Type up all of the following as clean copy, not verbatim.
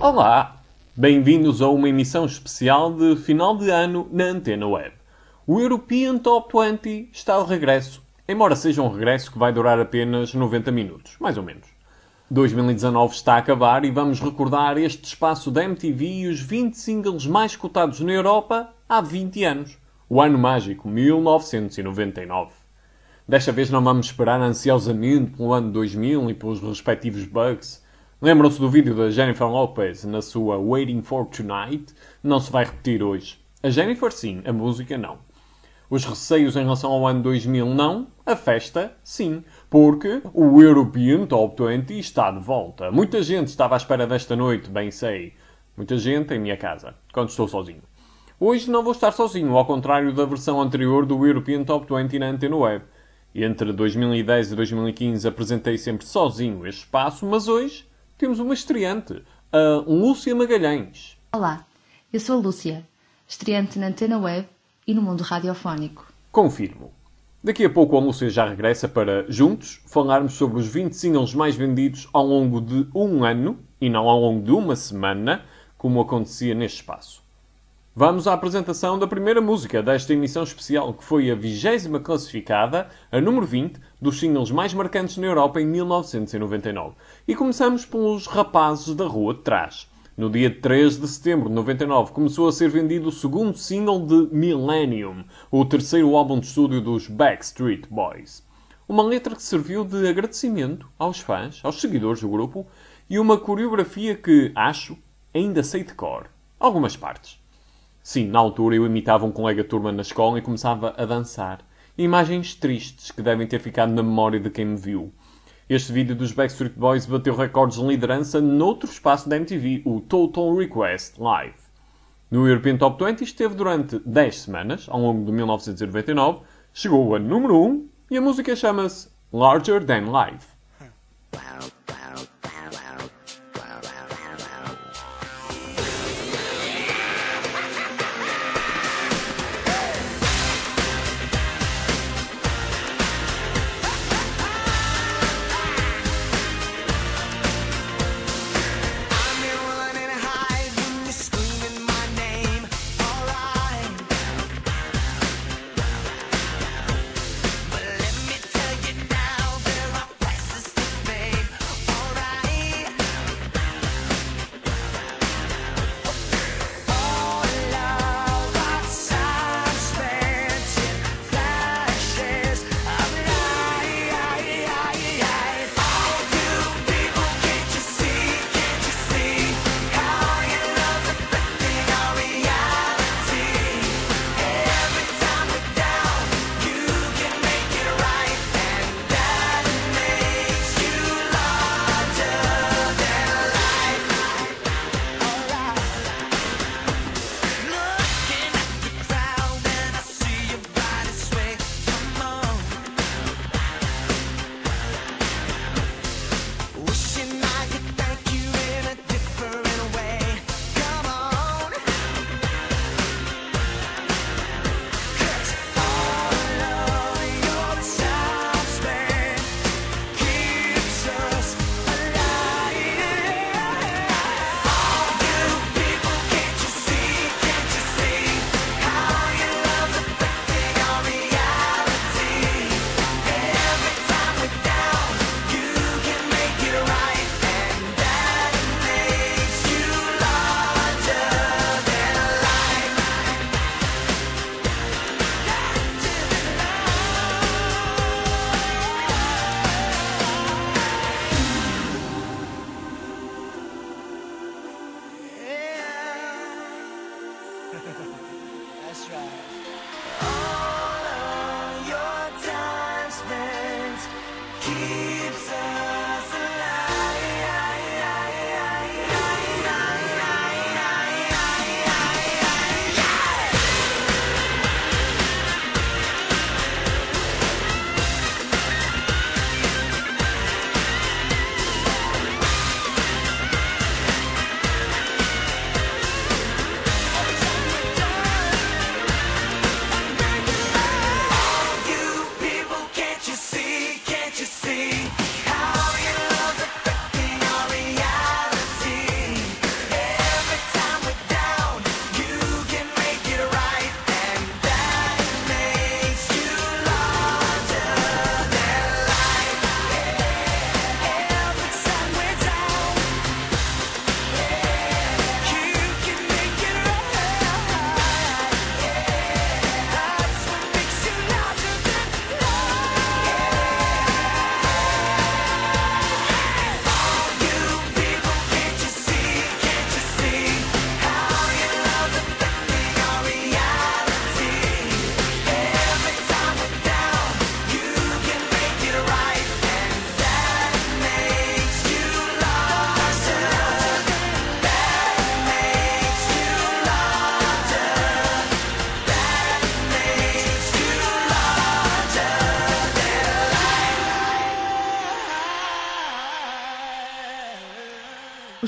Olá! Bem-vindos a uma emissão especial de final de ano na Antena Web. O European Top 20 está de regresso, embora seja um regresso que vai durar apenas 90 minutos, mais ou menos. 2019 está a acabar e vamos recordar este espaço da MTV e os 20 singles mais cotados na Europa há 20 anos. O ano mágico 1999. Desta vez não vamos esperar ansiosamente pelo ano 2000 e pelos respectivos bugs. Lembram-se do vídeo da Jennifer Lopez na sua Waiting for Tonight? Não se vai repetir hoje. A Jennifer sim, a música não. Os receios em relação ao ano 2000 não, a festa sim, porque o European Top 20 está de volta. Muita gente estava à espera desta noite, bem sei. Muita gente em minha casa, quando estou sozinho. Hoje não vou estar sozinho, ao contrário da versão anterior do European Top 20 na Antena Web. Entre 2010 e 2015 apresentei sempre sozinho este espaço, mas hoje temos uma estreante, a Lúcia Magalhães. Olá, eu sou a Lúcia, estreante na Antena Web e no mundo radiofónico. Confirmo. Daqui a pouco a Lúcia já regressa para, juntos, falarmos sobre os 20 singles mais vendidos ao longo de um ano, e não ao longo de uma semana, como acontecia neste espaço. Vamos à apresentação da primeira música desta emissão especial, que foi a 20ª classificada, a número 20, dos singles mais marcantes na Europa em 1999. E começamos pelos rapazes da rua de trás. No dia 3 de setembro de 99 começou a ser vendido o segundo single de Millennium, o terceiro álbum de estúdio dos Backstreet Boys. Uma letra que serviu de agradecimento aos fãs, aos seguidores do grupo, e uma coreografia que, acho, ainda sei de cor. Algumas partes. Sim, na altura eu imitava um colega de turma na escola e começava a dançar. Imagens tristes que devem ter ficado na memória de quem me viu. Este vídeo dos Backstreet Boys bateu recordes de liderança noutro espaço da MTV, o Total Request Live. No European Top 20 esteve durante 10 semanas, ao longo de 1999, chegou a número 1 e a música chama-se Larger Than Life.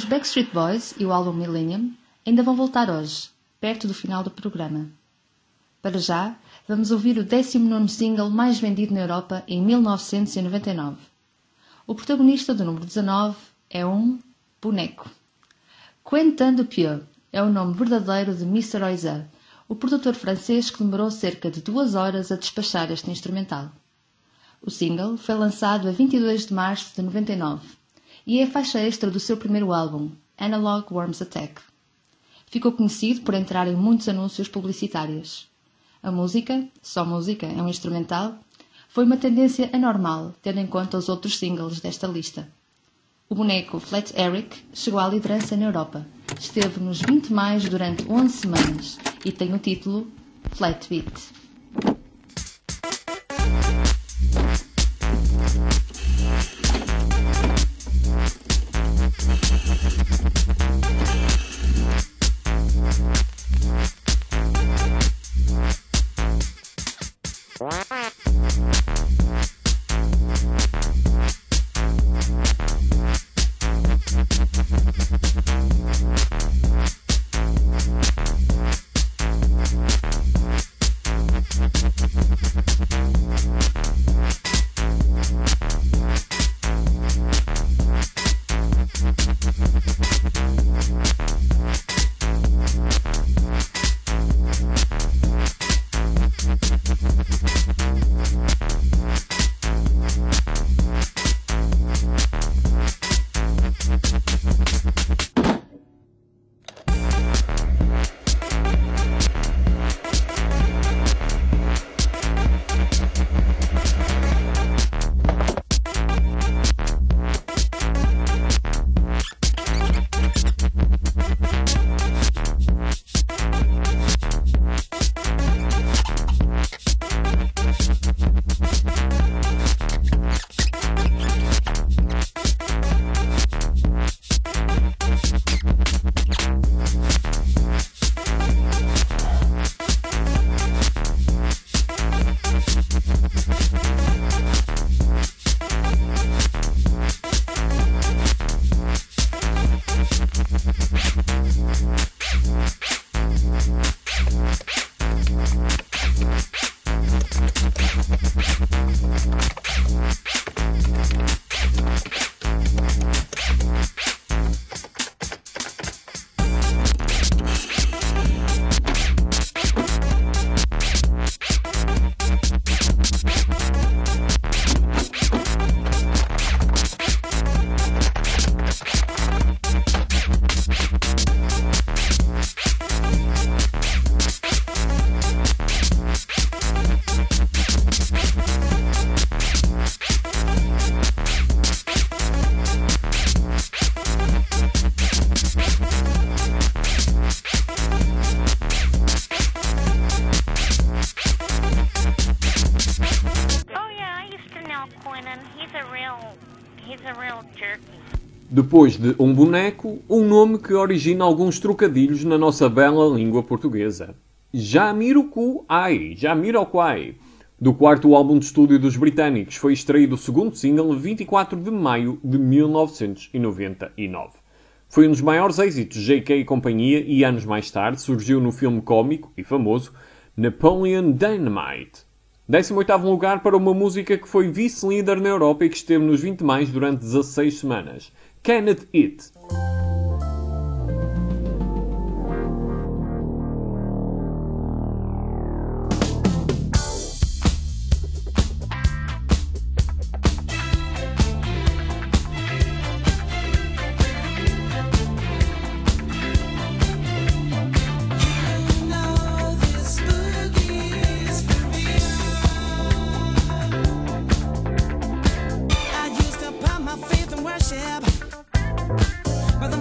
Os Backstreet Boys e o álbum Millennium ainda vão voltar hoje, perto do final do programa. Para já, vamos ouvir o 19º single mais vendido na Europa em 1999. O protagonista do número 19 é um boneco. Quentin Dupieux é o nome verdadeiro de Mr. Oiza, o produtor francês que demorou cerca de 2 horas a despachar este instrumental. O single foi lançado a 22 de março de 99 e é a faixa extra do seu primeiro álbum, Analog Worms Attack. Ficou conhecido por entrar em muitos anúncios publicitários. A música, só música, é um instrumental, foi uma tendência anormal, tendo em conta os outros singles desta lista. O boneco Flat Eric chegou à liderança na Europa. Esteve nos 20 mais durante 11 semanas e tem o título Flat Beat. Depois de um boneco, um nome que origina alguns trocadilhos na nossa bela língua portuguesa. Jamiroquai, do quarto álbum de estúdio dos britânicos, foi extraído o segundo single 24 de maio de 1999. Foi um dos maiores êxitos de J.K. e companhia e anos mais tarde surgiu no filme cómico e famoso Napoleon Dynamite. 18º lugar para uma música que foi vice-líder na Europa e que esteve nos 20 mais durante 16 semanas. Can It It? But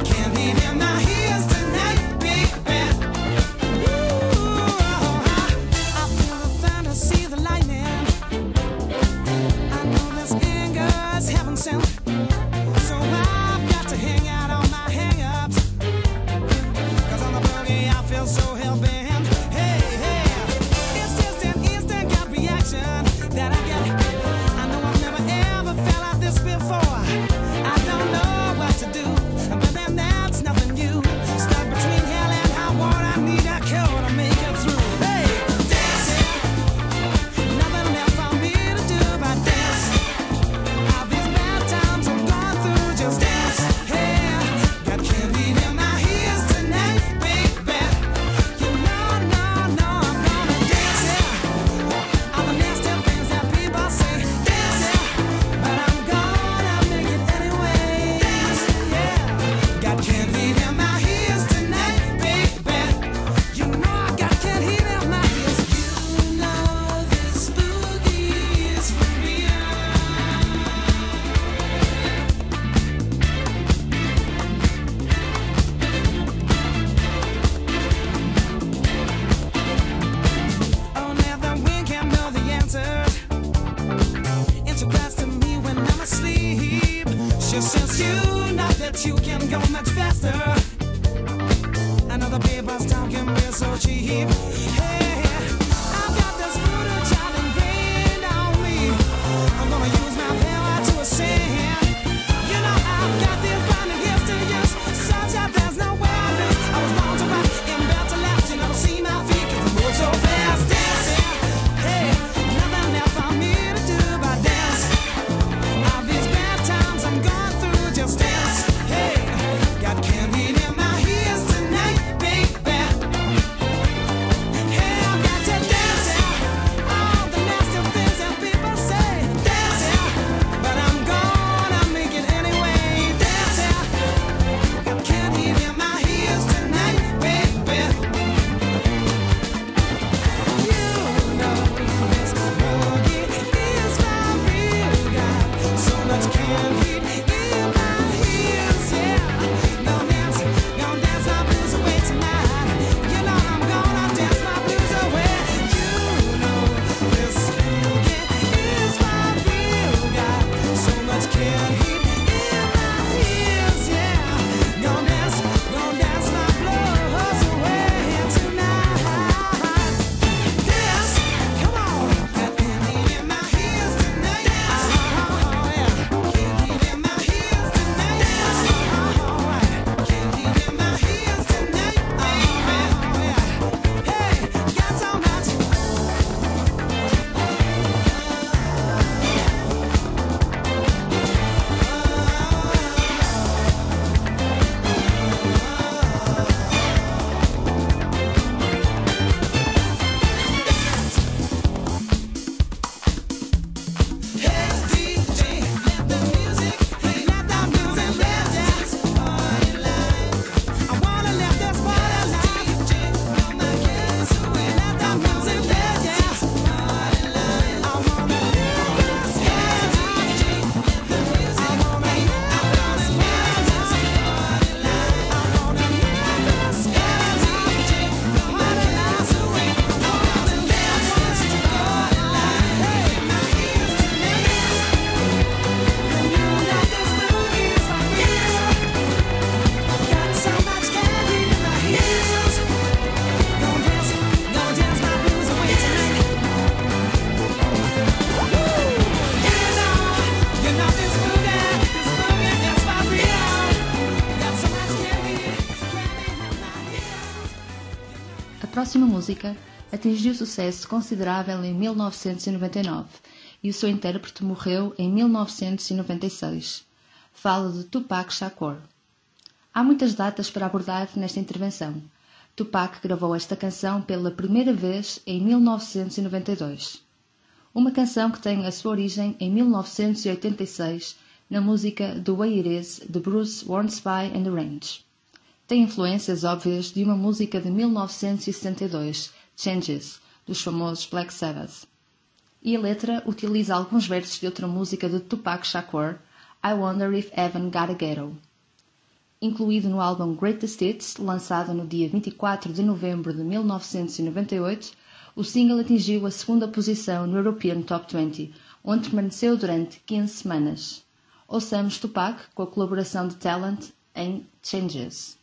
próxima música atingiu sucesso considerável em 1999 e o seu intérprete morreu em 1996. Falo de Tupac Shakur. Há muitas datas para abordar nesta intervenção. Tupac gravou esta canção pela primeira vez em 1992. Uma canção que tem a sua origem em 1986 na música The Way It Is de Bruce Hornsby and the Range. Tem influências óbvias de uma música de 1962, Changes, dos famosos Black Sabbath. E a letra utiliza alguns versos de outra música de Tupac Shakur, I Wonder If Heaven Got a Ghetto. Incluído no álbum Greatest Hits, lançado no dia 24 de novembro de 1998, o single atingiu a segunda posição no European Top 20, onde permaneceu durante 15 semanas. Ouçamos Tupac com a colaboração de Talent em Changes.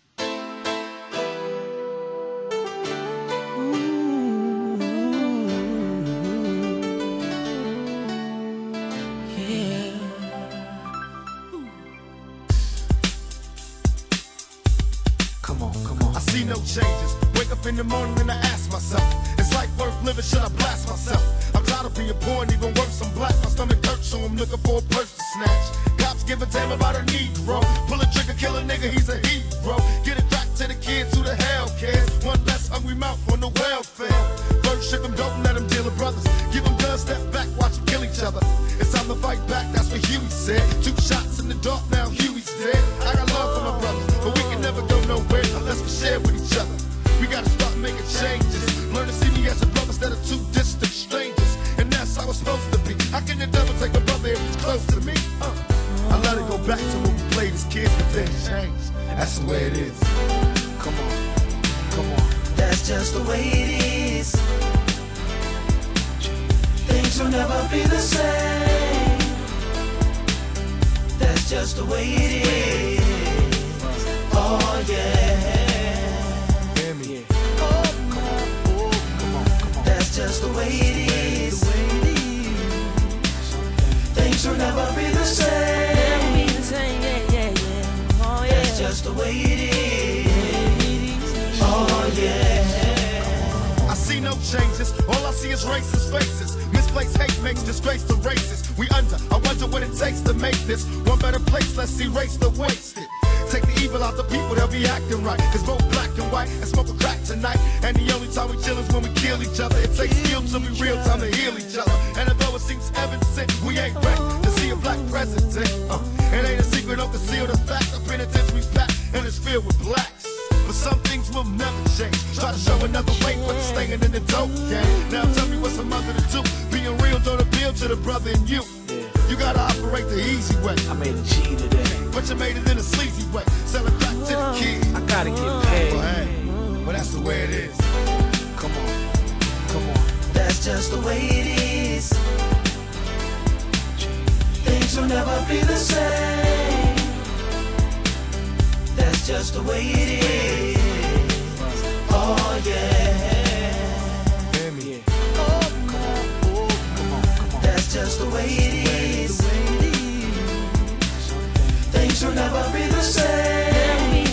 Changes. Wake up in the morning and I ask myself, is life worth living? Should I blast myself? I'm tired of being poor and even worse, I'm black. My stomach hurts, so I'm looking for a purse to snatch. Cops give a damn about a Negro. Pull a trigger, kill a nigga, he's a hero. Get it back to the kids who the hell cares. One less hungry mouth on the welfare. First ship them, don't let them deal with brothers. Give them guns, step back, watch them kill each other. It's time to fight back, that's what Huey said. 2 shots in the dark, now Huey's dead. I got love for my brothers, but we can never go nowhere unless we share with each other. We gotta start making changes. Learn to see me as a brother instead of 2 distant strangers. And that's how it's supposed to be. How can the devil take a brother if he's close to me? I let it go back to when we played as kids, but then changed. That's the way it is. Come on, come on. That's just the way it is. Things will never be the same. That's just the way it is. Oh yeah. That's just the way it is. Things will never be the same. That's just the way it is. Oh yeah. I see no changes. All I see is racist faces. Misplaced hate makes disgrace to races. We under. I wonder what it takes to make this one better place. Let's erase the wasted. Take the evil out the people, they'll be acting right. It's both black and white and smoke a crack tonight. And the only time we chill is when we kill each other. It takes skill to be real time to heal each other. And although it seems heaven sent, we ain't ready to see a black president. It ain't a secret, don't conceal the fact. The penitentiary's packed and it's filled with blacks. But some things will never change. Try to show another way, but it's staying in the dope game. Now tell me what's a mother to do. Being real don't appeal to the brother in you. You gotta operate the easy way. I made a G today, but you made it in a sleazy way. Sell it back to the kids. I gotta get paid. Well, hey, well, that's the way it is. Come on, come on. That's just the way it is. Things will never be the same. That's just the way it is. Oh yeah. Hear me. Oh, come on, come on, come on. That's just the way it is. Things will never be the same.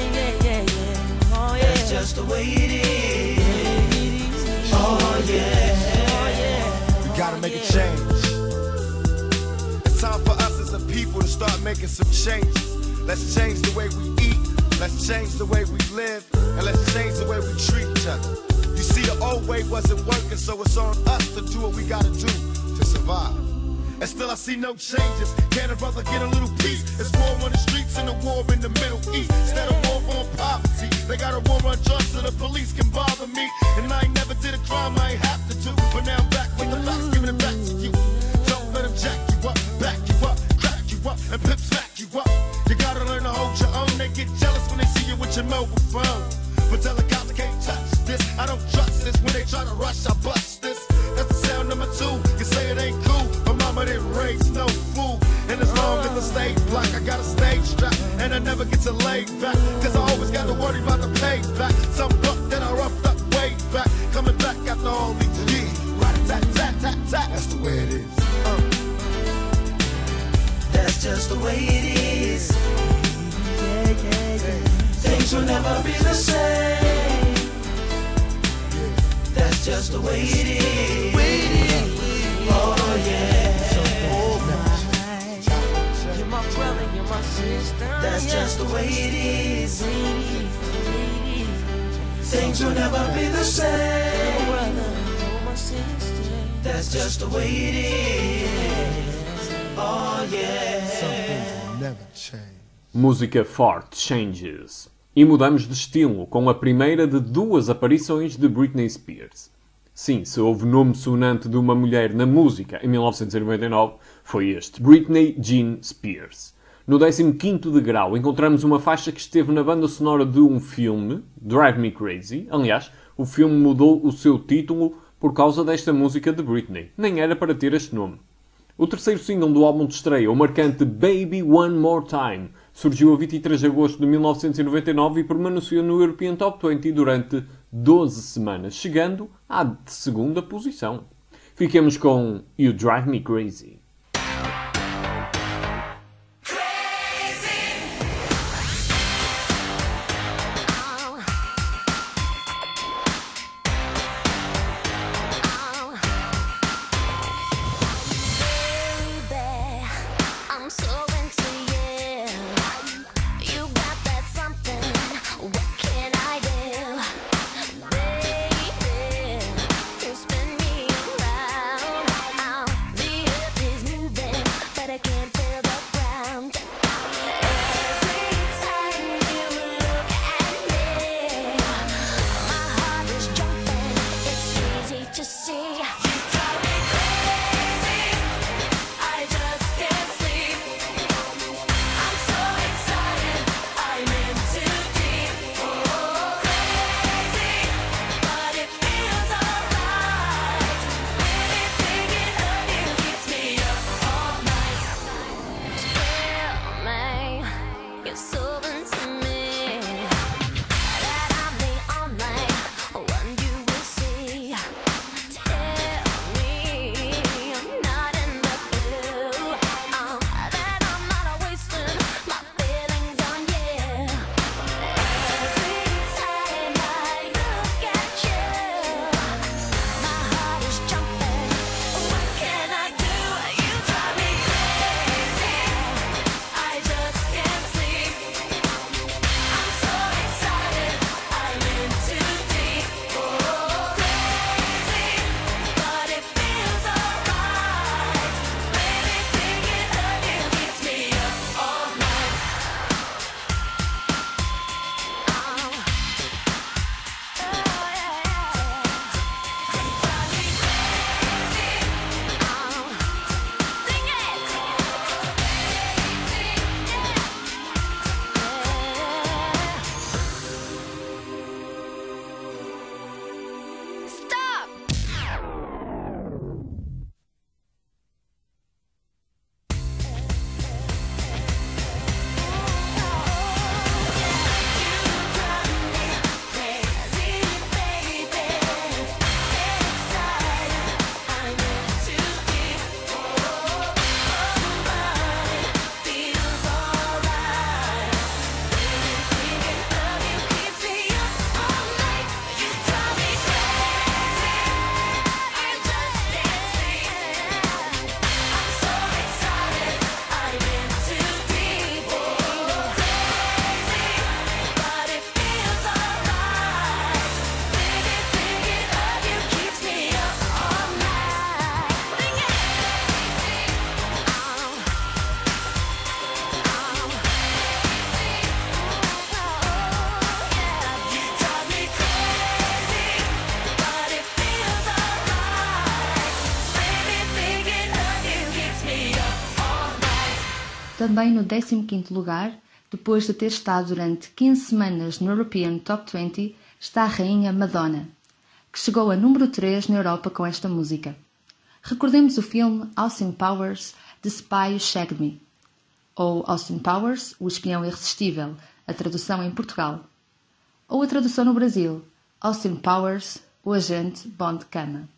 That's just the way it is. Oh yeah. We gotta make a change. It's time for us as a people to start making some changes. Let's change the way we eat. Let's change the way we live. And let's change the way we treat each other. You see, the old way wasn't working, so it's on us to do what we gotta do to survive. And still I see no changes. Can a brother get a little peace? It's war on the streets and a war in the Middle East. Instead of war on poverty, they got a war on drugs so the police can bother me. And I ain't never did a crime I ain't have to do. But now I'm back with the facts, giving it back to you. Don't let them jack you up, back you up, crack you up, and pimp smack you up. You gotta learn to hold your own. They get jealous when they see you with your mobile phone. But tell the cops I can't touch this. I don't trust this. When they try to rush, I bust this. That's the sound number 2. You say it ain't cool, but mama didn't raise no fool. And as long as I stay black, I got a stage strap. And I never get to lay back, cause I always got to worry about the payback. Some buck that I roughed up way back, coming back after all these years. Rat-a-tat-tat-tat-tat. That's the way it is. That's just the way it is. Things will never be the same. That's just the way it is. Oh yeah. You're my brother, you're my sister. That's just the way it is. Things will never be the same. That's just the way it is. Oh yeah. Something will never change. Música For Changes. E mudamos de estilo, com a primeira de 2 aparições de Britney Spears. Sim, se houve nome sonante de uma mulher na música em 1999, foi este, Britney Jean Spears. No 15º degrau encontramos uma faixa que esteve na banda sonora de um filme, Drive Me Crazy. Aliás, o filme mudou o seu título por causa desta música de Britney. Nem era para ter este nome. O terceiro single do álbum de estreia, o marcante Baby One More Time, surgiu a 23 de agosto de 1999 e permaneceu no European Top 20 durante 12 semanas, chegando à segunda posição. Fiquemos com You Drive Me Crazy. Também no 15º lugar, depois de ter estado durante 15 semanas no European Top 20, está a rainha Madonna, que chegou a número 3 na Europa com esta música. Recordemos o filme Austin Powers, The Spy Who Shagged Me, ou Austin Powers, O Espião Irresistível, a tradução em Portugal. Ou a tradução no Brasil, Austin Powers, O Agente Bond Cama.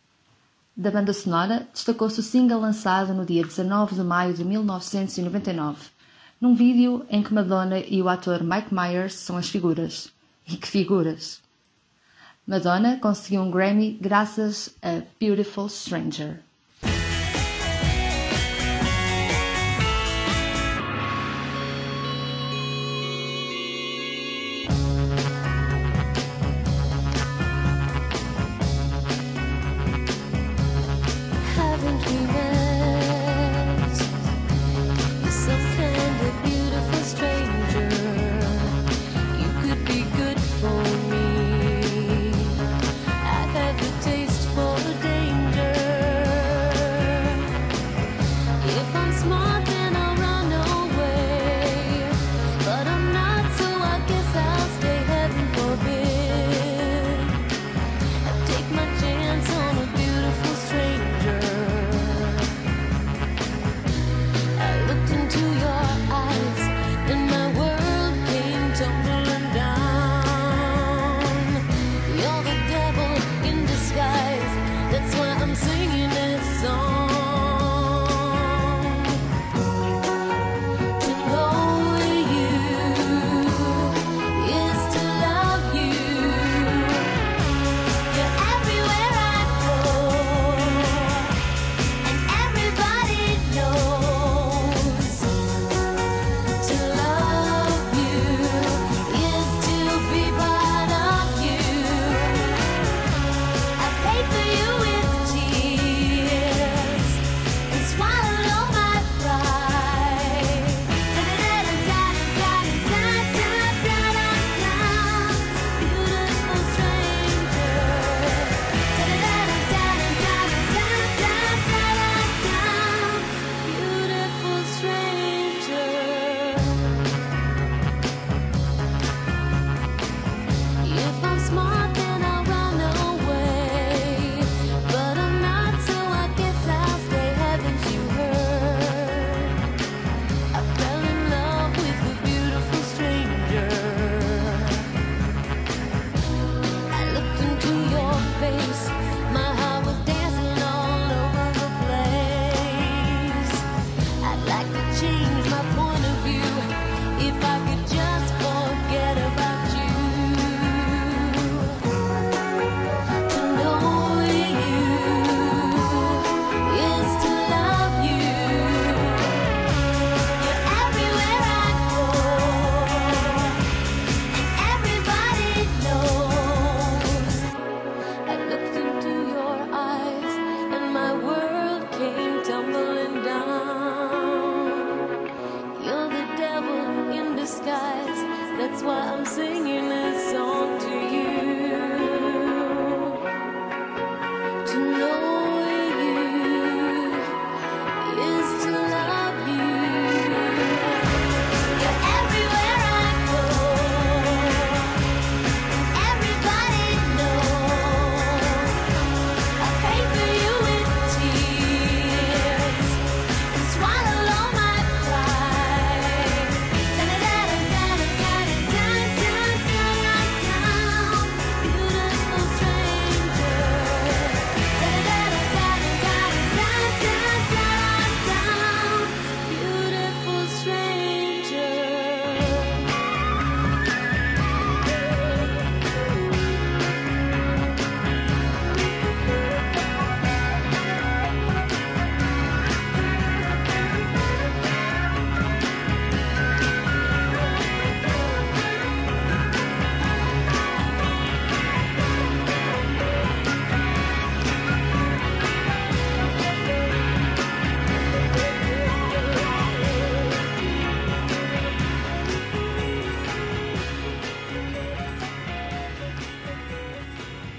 Da banda sonora, destacou-se o single lançado no dia 19 de maio de 1999, num vídeo em que Madonna e o ator Mike Myers são as figuras. E que figuras! Madonna conseguiu um Grammy graças a Beautiful Stranger. I've had the taste for the danger.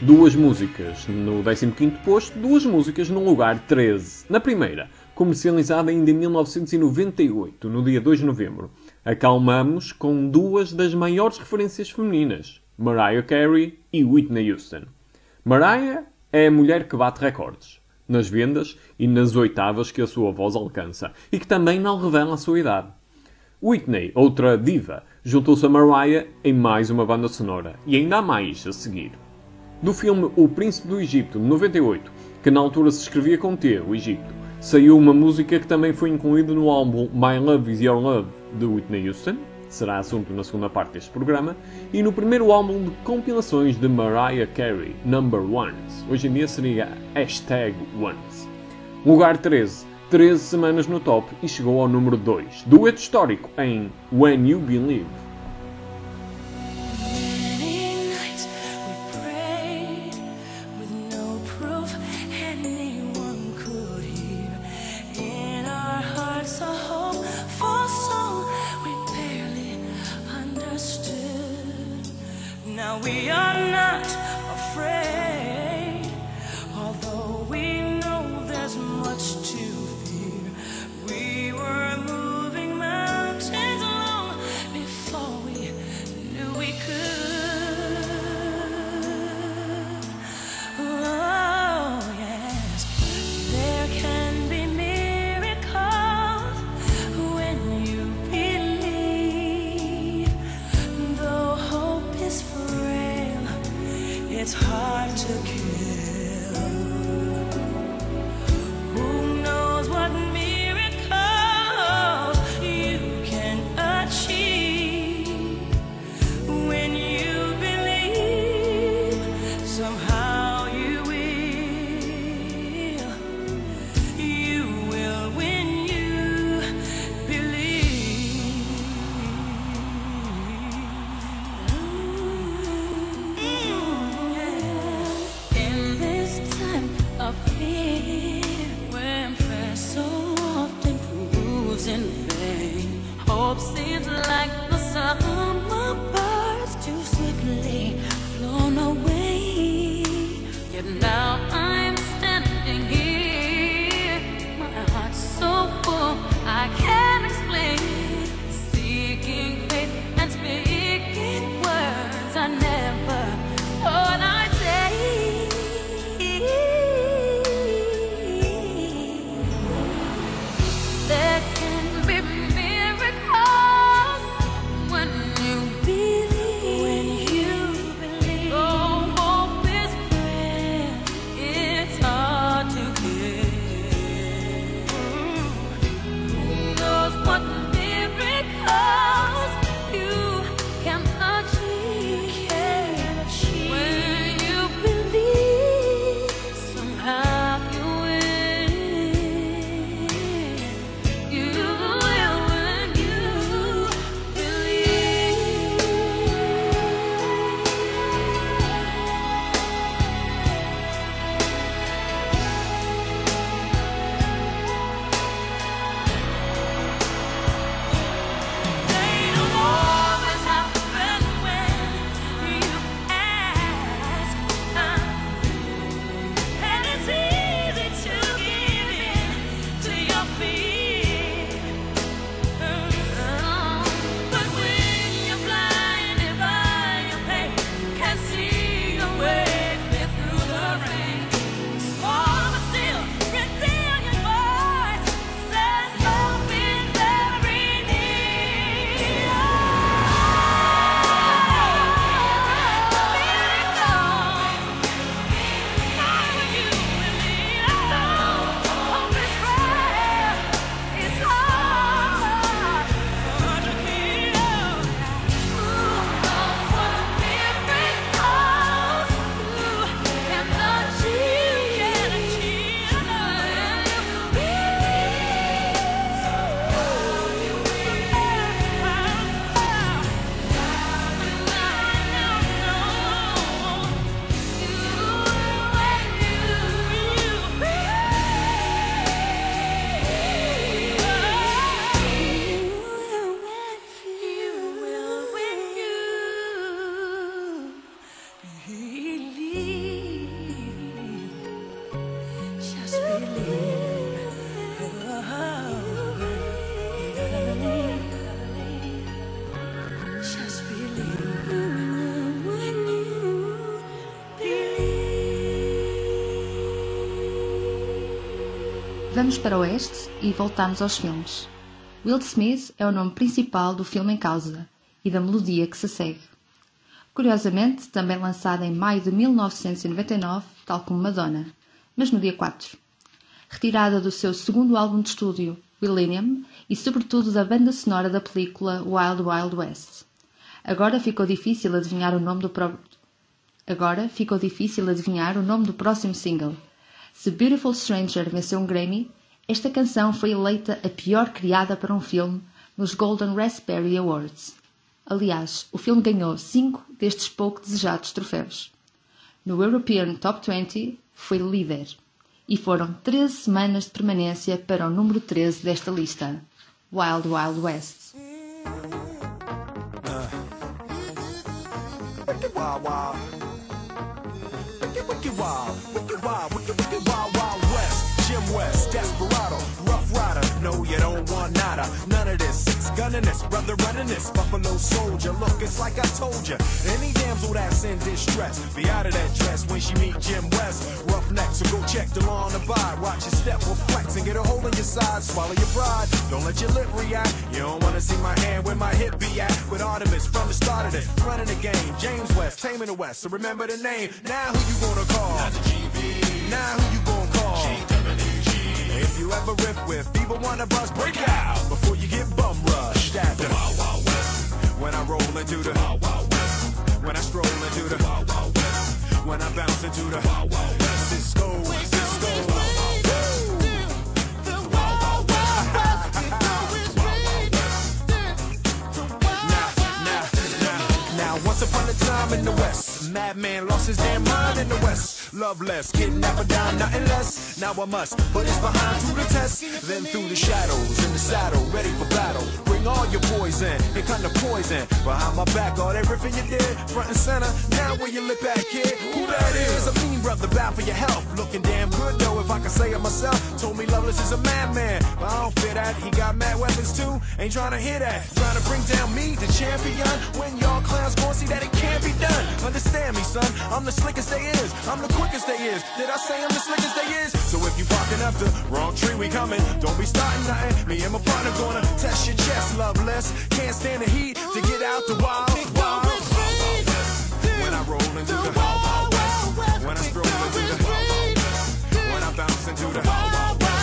2 músicas no 15º posto, 2 músicas no lugar 13. Na primeira, comercializada ainda em 1998, no dia 2 de novembro, acalmamos com 2 das maiores referências femininas, Mariah Carey e Whitney Houston. Mariah é a mulher que bate recordes, nas vendas e nas oitavas que a sua voz alcança, e que também não revela a sua idade. Whitney, outra diva, juntou-se a Mariah em mais uma banda sonora, e ainda há mais a seguir. Do filme O Príncipe do Egito, de 98, que na altura se escrevia com T, o Egito, saiu uma música que também foi incluída no álbum My Love Is Your Love, de Whitney Houston, será assunto na segunda parte deste programa, e no primeiro álbum de compilações de Mariah Carey, Number Ones, hoje em dia seria #Ones. Lugar 13 semanas no top e chegou ao número 2, dueto histórico em When You Believe. Now we are not afraid, although we know there's much to fear. We were moving mountains long before we knew we could. Oh yes, there can be miracles when you believe. Though hope is frail, it's hard to kill. Who knows what miracles you can achieve when you believe? Somehow you will when you believe. In Vamos para o oeste e voltamos aos filmes. Will Smith é o nome principal do filme em causa e da melodia que se segue. Curiosamente, também lançada em maio de 1999, tal como Madonna, mas no dia 4. Retirada do seu segundo álbum de estúdio, Millennium, e sobretudo da banda sonora da película Wild Wild West. Agora ficou difícil adivinhar o nome do próximo single. Se Beautiful Stranger venceu um Grammy, esta canção foi eleita a pior criada para um filme nos Golden Raspberry Awards. Aliás, o filme ganhou 5 destes pouco desejados troféus. No European Top 20 foi líder, e foram 13 semanas de permanência para o número 13 desta lista, Wild Wild West. Wild, wild. Wicked wild, wicked wild, wicked wild, wild west. Jim West, Desperado, Rough Rider. No, you don't want nada, none of this. Six gunning this, brother running this. Buffalo Soldier, look, it's like I told you. Any damsel that's in distress, be out of that dress when she meet Jim West. Rough neck, so go check the law on the abide. Watch your step, will flex and get a hole in your side. Swallow your pride, don't let your lip react. You don't wanna see my hand where my hip be at. With Artemis from the start of it, running the game. James West, taming the West, so remember the name. Now who you gonna call? Not the GB. Now who you gonna call? GWG. If you ever riff with people wanna bust, break out before you get bum rushed at the Wild Wild West. When I roll into the Wild Wild West. When I stroll into the Wild Wild West. When I bounce into the Wild Wild West. Cisco, Cisco. Once upon a time in the West, madman lost his damn mind in the West. Loveless, kidnapper down, nothing less. Now I must put his behind to the test. Then through the shadows, in the saddle, ready for battle. Bring all your poison, it kind of poison. Behind my back, all that riffing you did, front and center. Now where you lip at, kid? Who that is? A mean brother, bound for your help. Looking damn good though, if I can say it myself. Told me Loveless is a madman, but I don't fear that. He got mad weapons too, ain't trying to hear that. Trying to bring down me, the champion. When y'all clowns gon' see that it can't be done. Understand me, son, I'm the slickest they is. I'm the quickest they is. Did I say I'm the slickest they is? So if you barking up the wrong tree, we coming. Don't be starting nothing. Me and my partner gonna test your chest, Loveless. Can't stand the heat to get out the wild, wild. When I roll into the wild, wild west. When I stroll into the wild, wild west. When I bounce into the wild, wild west.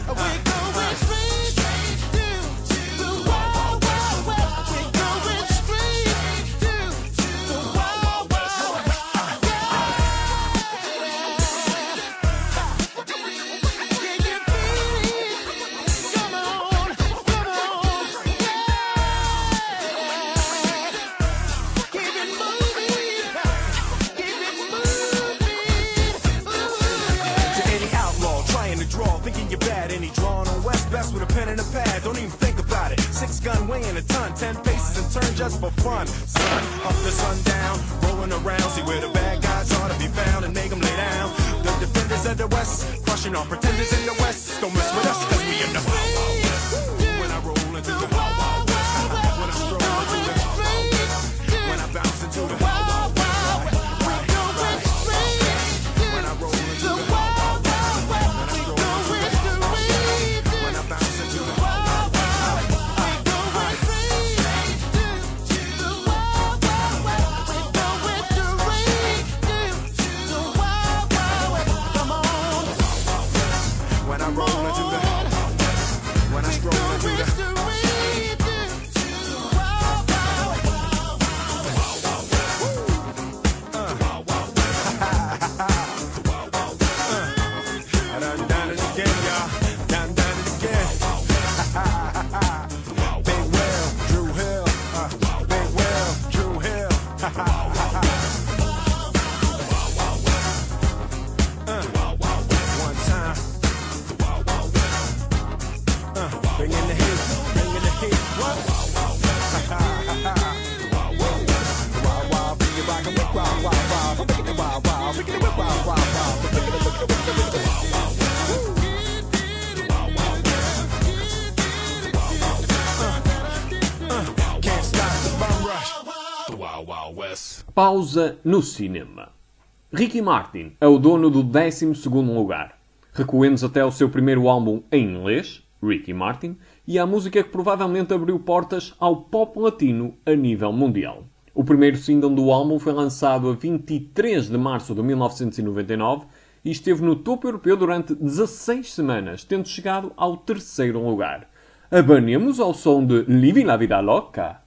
Gun weighing a ton, 10 paces and turn just for fun. Sun up to sundown, rolling around, see where the bad guys are to be found and make them lay down. The defenders of the West, crushing all pretenders in the West. Don't mess with us, cause we in the Wild Wild West. When I roll into the Wild Wild West. When I stroll into the Wild Wild West. When I bounce into the Wild Wild West. When I roll into the Wild Wild West. When I stroll into the Wild Wild West. When I bounce into the Wild Wild West. Pausa no cinema. Ricky Martin é o dono do 12º lugar. Recuemos até ao seu primeiro álbum em inglês, Ricky Martin, e à música que provavelmente abriu portas ao pop latino a nível mundial. O primeiro single do álbum foi lançado a 23 de março de 1999 e esteve no topo europeu durante 16 semanas, tendo chegado ao terceiro lugar. Abanemos ao som de Living la Vida Loca.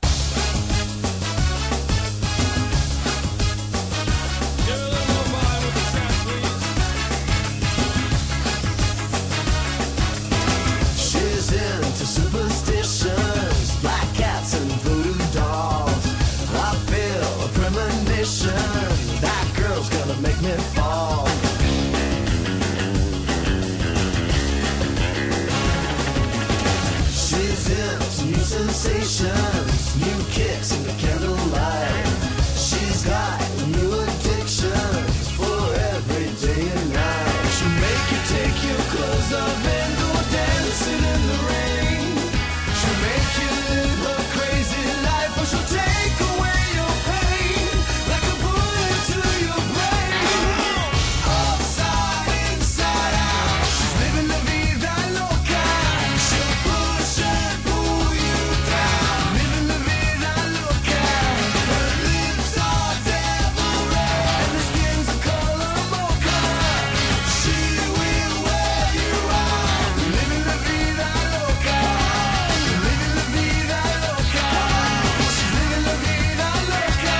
Sensations, new kicks in the candlelight. She's got new addictions for every day and night. She'll make you take your clothes off and go dancing in the rain. She'll make you live her crazy life, or she'll take away your pain like a bullet to your brain. Upside, inside out, she's living la vida loca. She'll push and pull you down, living la vida loca. Her lips are devil red and her skin's a color mocha. She will wear you out, living la vida loca, living la vida loca. She's living la vida loca.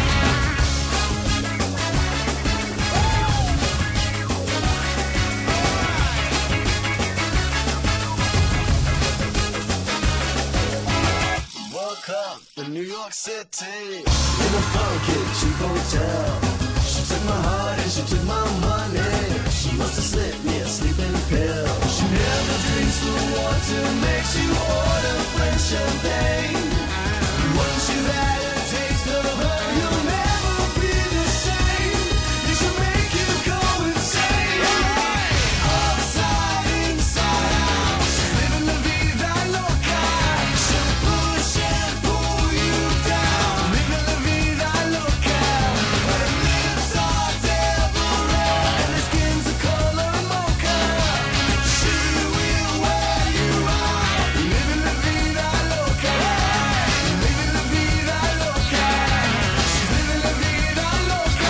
Woke up in New York City in a funky cheap hotel. She took my heart and she took my money. She must have slipped me a sleeping pill. She never drinks the water, makes you order French champagne. Once you've had a taste of her, you'll never be the same. You should make you go insane. Upside, inside out, she's living la vida loca. She'll push and pull you down, living la vida loca. Her lips are devil red and her skin's a color mocha. She will wear you out, living la vida loca, living la vida loca. She's living la vida loca.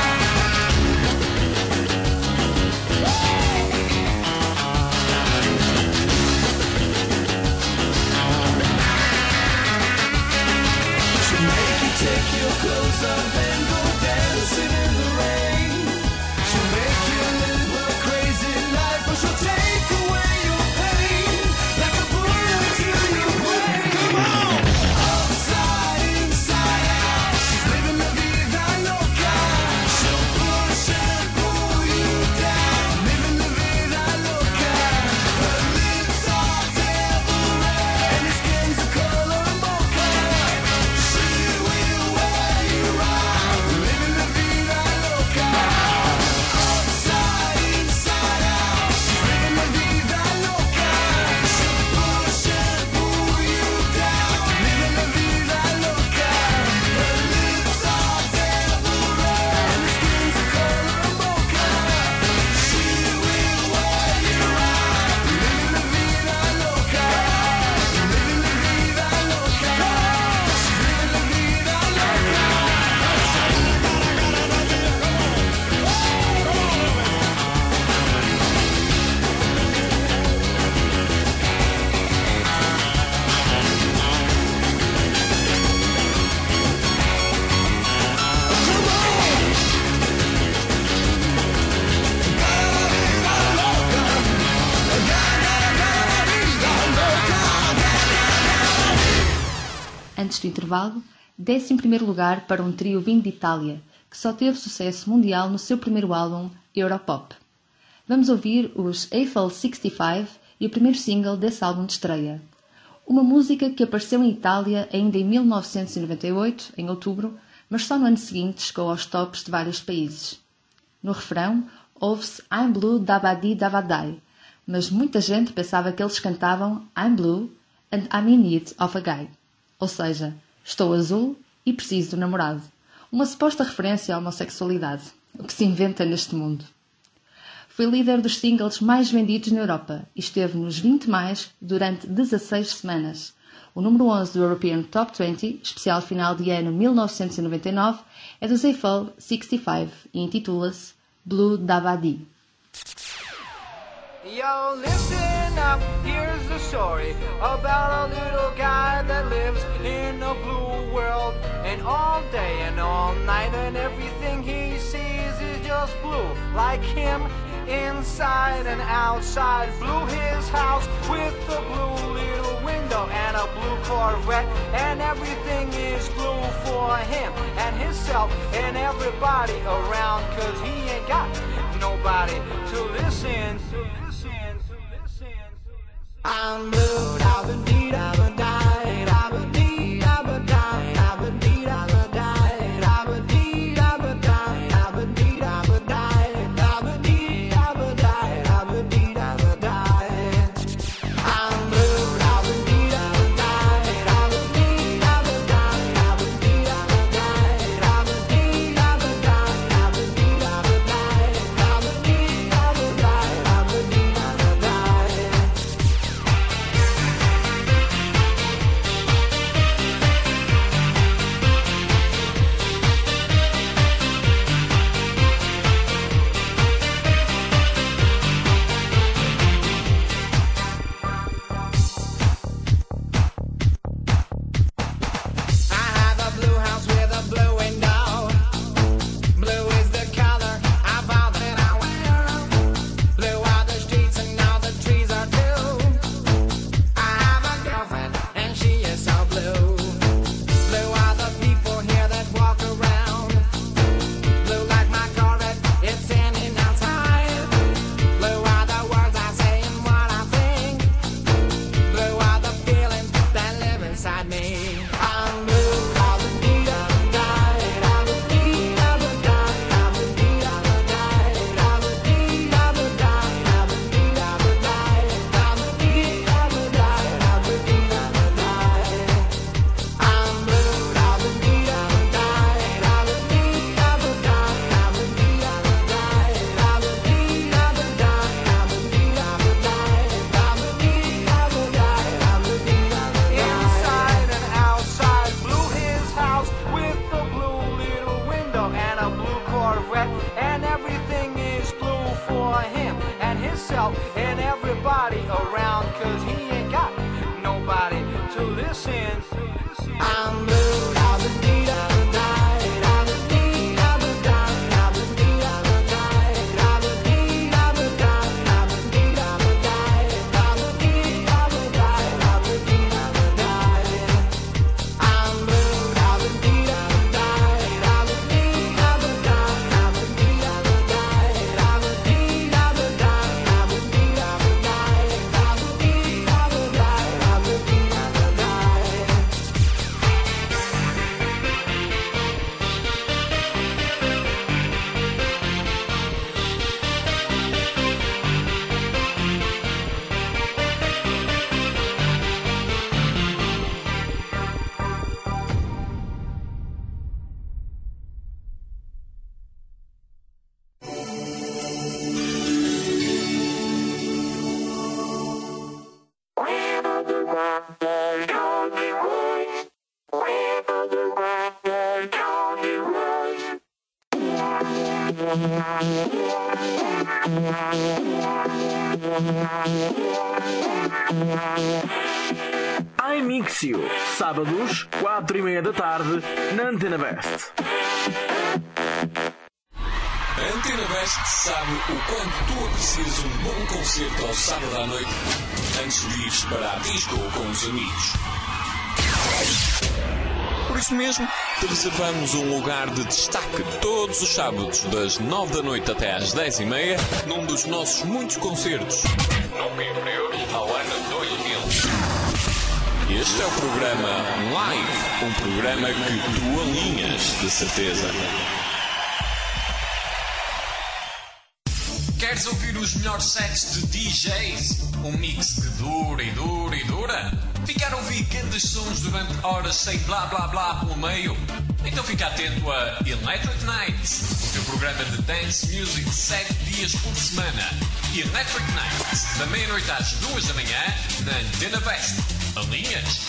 She'll make you take your clothes off and go dancing in the rain. She'll make you live a crazy life, or she'll take away your pain like a bullet to your brain. Come on! Upside, inside out, she's living la vida loca. She'll push and pull you down, living la vida loca. Her lips are devil red and her skin's a color mocha. She will wear you out, living la vida loca. Upside, inside out, she's living la vida loca. She'll push and pull you down, living la vida loca. Her lips are devil red and her skin's a color mocha. She will wear you out, living la vida loca, living la vida loca. She's living la vida loca. Antes do intervalo, 11º lugar para um trio vindo de Itália, que só teve sucesso mundial no seu primeiro álbum, Europop. Vamos ouvir os Eiffel 65 e o primeiro single desse álbum de estreia. Uma música que apareceu em Itália ainda em 1998, em outubro, mas só no ano seguinte chegou aos tops de vários países. No refrão, ouve-se I'm Blue Dabadi Davadai, mas muita gente pensava que eles cantavam I'm Blue and I'm in need of a guy. Ou seja, estou azul e preciso do namorado. Uma suposta referência à homossexualidade, o que se inventa neste mundo. foi líder dos singles mais vendidos na Europa e esteve nos 20 mais durante 16 semanas. O número 11 do European Top 20, especial final de ano 1999, é do Eiffel 65 e intitula-se Blue Dabadi. Yo, listen up, here's the story about a little guy that lives in a blue world. And all day and all night and everything he sees is just blue. Like him, inside and outside. Blue his house with a blue little window and a blue Corvette. And everything is blue for him and himself and everybody around. Cause he ain't got nobody to listen. I'm blue, I've been beat, I've been died, I've been beat, I've been died, I've been beat, I've been died, I've been beat, I've been died, I've been beat, I've been died, I've been beat, I've been died, I've been beat, I've been died. I'm blue, I've been beat, I've been died, I've been beat, I've been died, I've been beat, I've been died, I've been beat, I've been died, I've been beat, I've been died, I've been beat, I've been died, I've been beat, I've been died. And everything is blue for him and himself and everybody around. Cause he ain't got nobody to listen. I'm blue, I've been beat, I've been died, I've been beat, I've been died, I've been beat, I've been died, I've been beat, I've been died, I've been beat, I've been died, I've been beat, I've been died, I've been beat, I've been died. I'm blue, I've been beat, I've been died, I've been beat, I've been died, I've been beat, I've been died, I've been beat, I've been died, I've been beat, I've been died, I've been beat, I've been died, I've been beat, I've been died. iMixio, sábados, 4:30 da tarde, na Antena Best. A Antena Best sabe o quanto tu aprecias um bom concerto ao sábado à noite antes de ires para a disco com os amigos. Por isso mesmo, te reservamos um lugar de destaque todos os sábados, das 9 da noite até às 10:30, num dos nossos muitos concertos, no Pimpreus, ao ano 2000. Este é o programa Live, um programa que tu alinhas, de certeza. Queres Queres ouvir os melhores sets de DJs? Um mix que dura e dura e dura? Ficar a ouvir grandes sons durante horas sem blá blá blá pelo meio? Então fica atento a Electric Nights, o teu programa de dance music 7 dias por semana. Electric Nights, da meia-noite às 2 da manhã, na Antena West. Alinhas?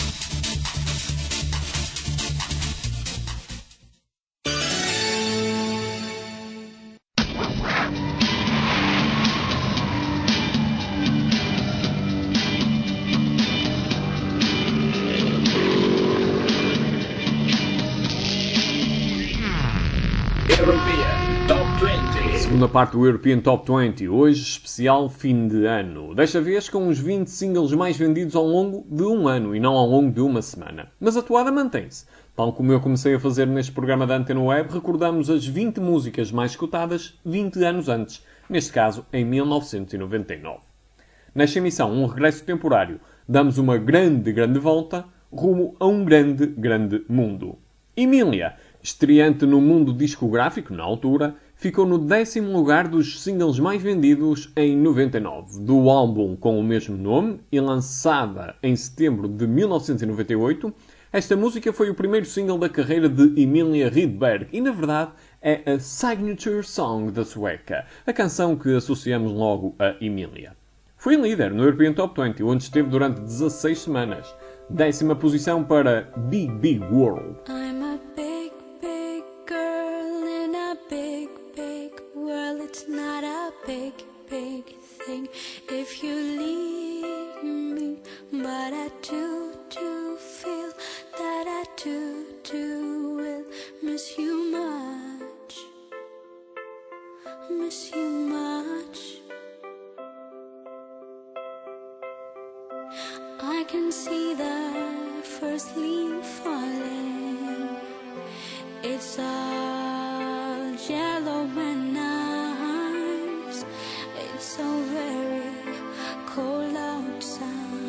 Segunda parte do European Top 20, hoje especial fim de ano. Desta vez com os 20 singles mais vendidos ao longo de um ano e não ao longo de uma semana. Mas a toada mantém-se. Tal como eu comecei a fazer neste programa da Antena Web, recordamos as 20 músicas mais escutadas 20 anos antes, neste caso em 1999. Nesta emissão, um regresso temporário, damos uma grande volta rumo a um grande mundo. Emília, estreante no mundo discográfico na altura, ficou no 10º lugar dos singles mais vendidos em 99, do álbum com o mesmo nome e lançada em setembro de 1998. Esta música foi o primeiro single da carreira de Emilia Rydberg e, na verdade, é a signature song da sueca, a canção que associamos logo a Emilia. Foi líder no European Top 20, onde esteve durante 16 semanas. 10ª posição para Big World. I'm a big girl in a big world. It's not a big thing if you leave me, but I do feel that I do will miss you much, miss you much. I can see the first leaf falling. It's all yellow and nice. It's so very cold outside.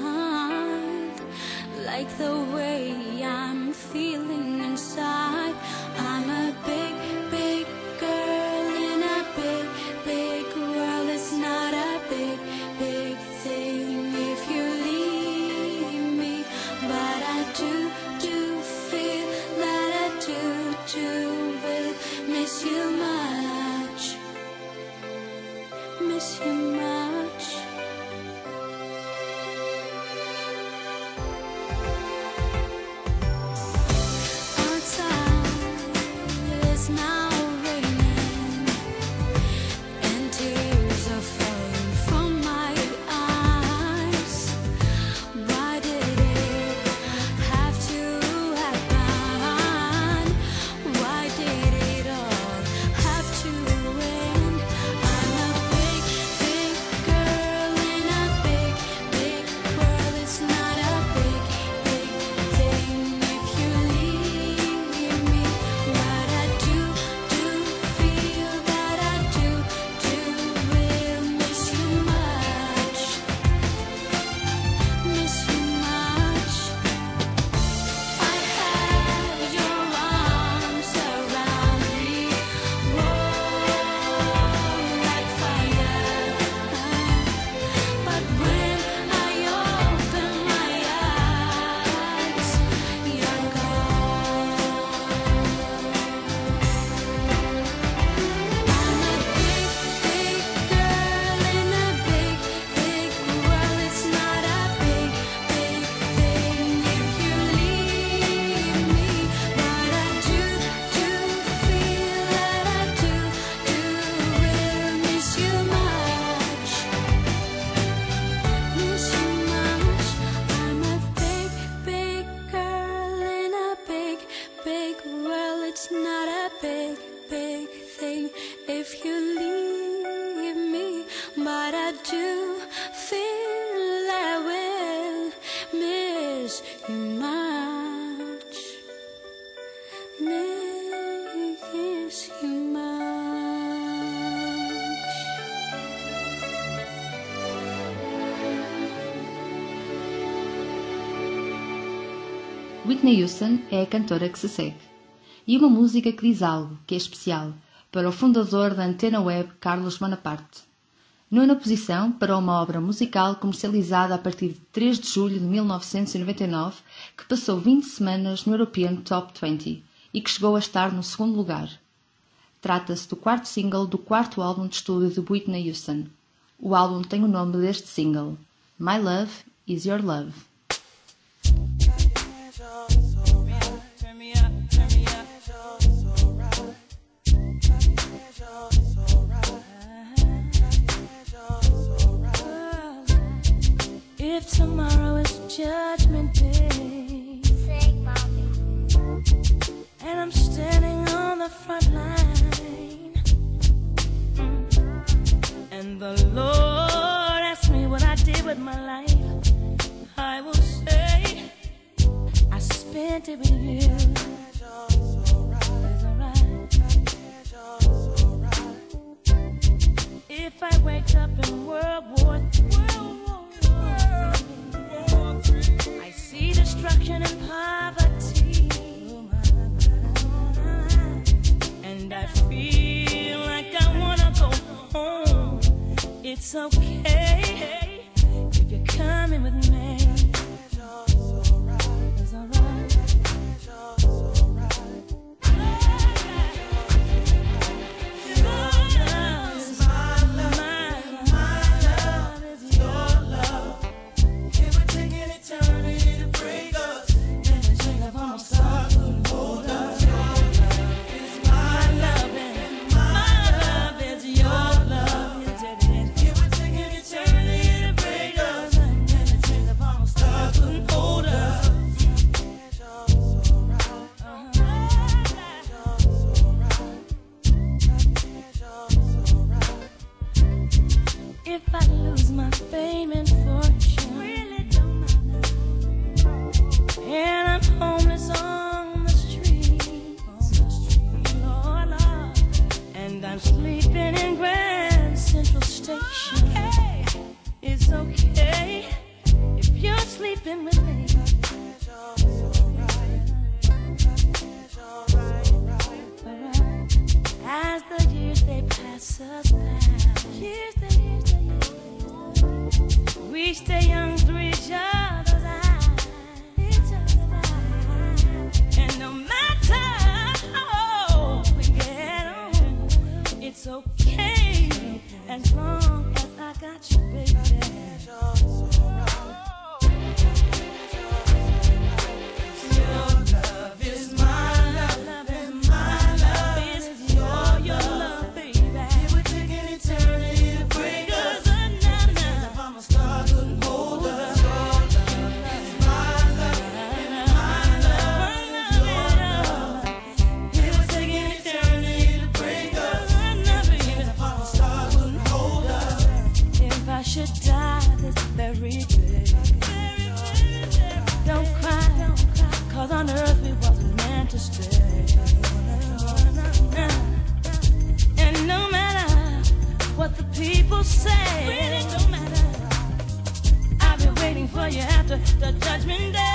Like the way I'm feeling inside. I'm a big girl in a big world. It's not a big thing if you leave me, but I do feel that I do will miss you much, miss you much. Outside it's now raining and tears are falling from my eyes. Why did it have to happen? Why did it all have to end? I'm a big girl in a big world. It's not a big thing if you leave me, but I do feel that I do will miss you much, miss you much. I have your arms around me, warm like fire. But when I open my eyes, you're gone. I'm a big girl in a big world. It's not a big thing if you leave me, but I do feel that I do will miss you much, miss you much. I'm a big girl in a big world. It's not a big thing if you leave me, but I do feel I will miss you much, miss you much. Whitney Houston é a cantora que se segue. E uma música que diz algo, que é especial, para o fundador da Antena Web, Carlos Bonaparte. Nona posição para uma obra musical comercializada a partir de 3 de julho de 1999, que passou 20 semanas no European Top 20 e que chegou a estar no segundo lugar. Trata-se do quarto single do quarto álbum de estúdio de Whitney Houston. O álbum tem o nome deste single, My Love Is Your Love. If tomorrow is Judgment Day, Sing, mommy. and I'm standing on the front line, and the Lord asks me what I did with my life, I will say I spent it with you. It's alright. If I wake up in World War III, I see destruction and poverty, and I feel like I wanna go home. It's okay if you're coming with me. It's alright. If I lose my fame and fortune, really don't matter, and I'm homeless on the street, Lord, Lord, and I'm sleeping in Grand Central Station, it's okay if you're sleeping with me. As the years they pass us by, we stay young through each other's eyes. And no matter how we get on, it's okay as long as I got you, baby. Your love is my love, and my love is your love, baby. It would take an eternity to break us. I should die this very day. Don't cry, cause on earth we wasn't meant to stay. And no matter what the people say, really don't matter, I'll be waiting for you after the judgment day.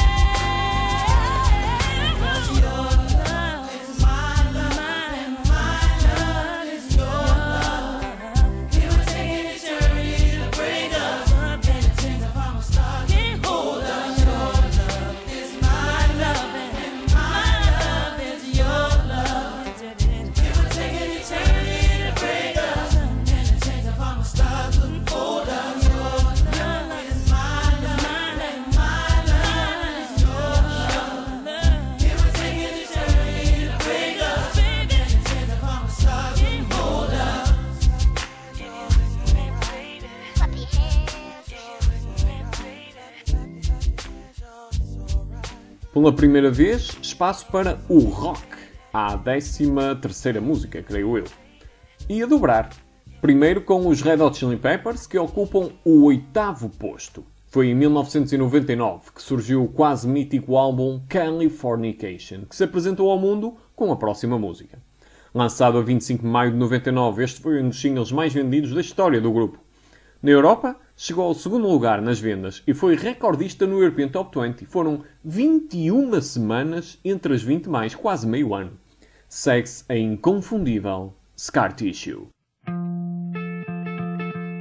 'Cause your love is my love, and my love is your love. It would take an eternity to break us up, and it seems if I'm a star, can't hold us. Your love is my love, and my love is your love. It would take an eternity to break us up, and it seems if I'm a star, couldn't hold us. Your love is my love, and my love is your love. It would take an eternity to break us, baby, and it seems if I'm a star, couldn't hold us. Clap your hands. Pela primeira vez, espaço para o rock, à 13ª música, creio eu. E a dobrar. Primeiro com os Red Hot Chili Peppers, que ocupam o 8º posto. Foi em 1999 que surgiu o quase mítico álbum Californication, que se apresentou ao mundo com a próxima música. Lançado a 25 de maio de 99, este foi um dos singles mais vendidos da história do grupo. Na Europa, chegou ao segundo lugar nas vendas e foi recordista no European Top 20. Foram 21 semanas entre as 20 mais, quase meio ano. Segue-se a inconfundível Scar Tissue.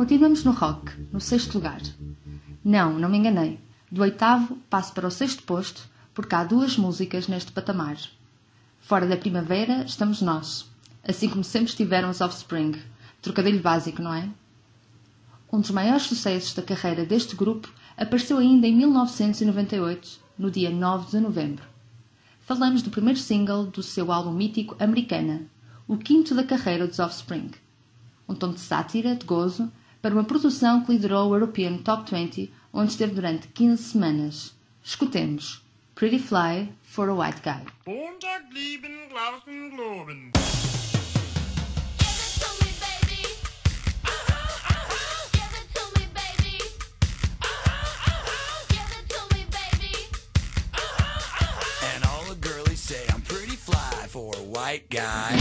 Continuamos no rock, no 6º lugar. Não me enganei. Do 8º passo para o 6º posto, porque há 2 músicas neste patamar. Fora da primavera estamos nós, assim como sempre estiveram os Offspring. Trocadilho básico, não é? Um dos maiores sucessos da carreira deste grupo apareceu ainda em 1998, no dia 9 de novembro. Falamos do primeiro single do seu álbum mítico Americana, o 5º da carreira dos Offspring. Um tom de sátira, de gozo, para uma produção que liderou o European Top 20, onde esteve durante 15 semanas. Escutemos Pretty Fly for a White Guy. And all the girlies say I'm pretty fly for a white guy.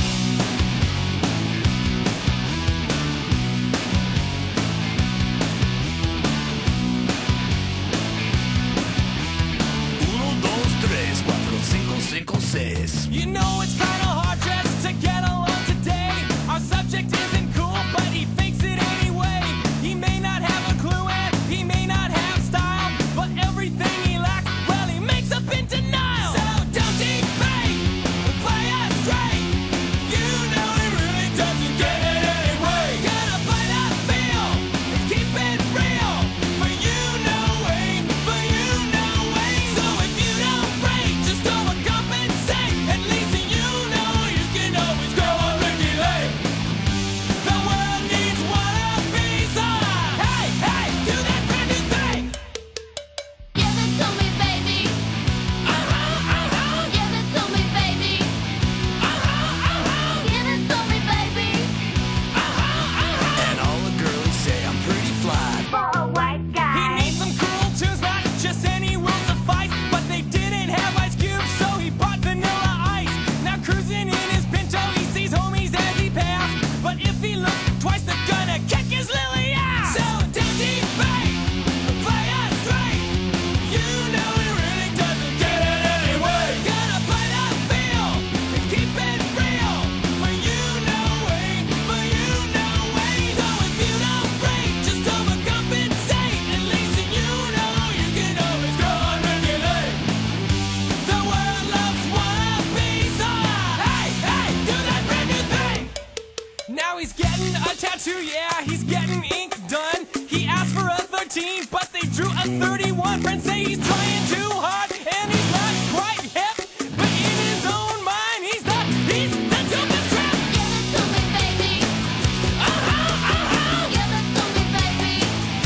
You know it's kinda hard just to get along today. Our subject isn't cool, but he fakes it anyway. He may not have a clue and he may not have style, but everything he lacks, well, he makes up in denial. So don't defame, play us straight. You know he really doesn't get it anyway. Gotta play that feel and keep it real. For you know way, for you know way. So if you don't break, just overcompensate. At least you know you can always go on Ricky Lake. The world needs one of these. Hey, hey, do that brand new thing. Give it to me, baby. Give it to me, baby. Give it to me, baby. And all the girlies say I'm pretty fly. For a white He guy. needs some cool tunes, not just any will to fight. But they didn't have Ice Cube, so he bought Vanilla Ice. Now cruising in his Pinto, he sees homies as he passed. But if he looks twice, they're gonna kick his lily ass. So don't defame, play us straight. You know he really doesn't get it anyway. Gotta play that feel and keep it real. For you know way, for you know way. So if you don't break, just overcompensate. At least you know you can always go on regulate. The world loves one of these. Hey, hey, do that brand new thing. Now he's getting a tattoo, yeah, he's getting ink done. He asked for a 13, but they drew a 31. Friends say he's trying too hard, and he's not quite hip. But in his own mind, he's the dopest crap. Give it to me, baby. Give it to me, baby.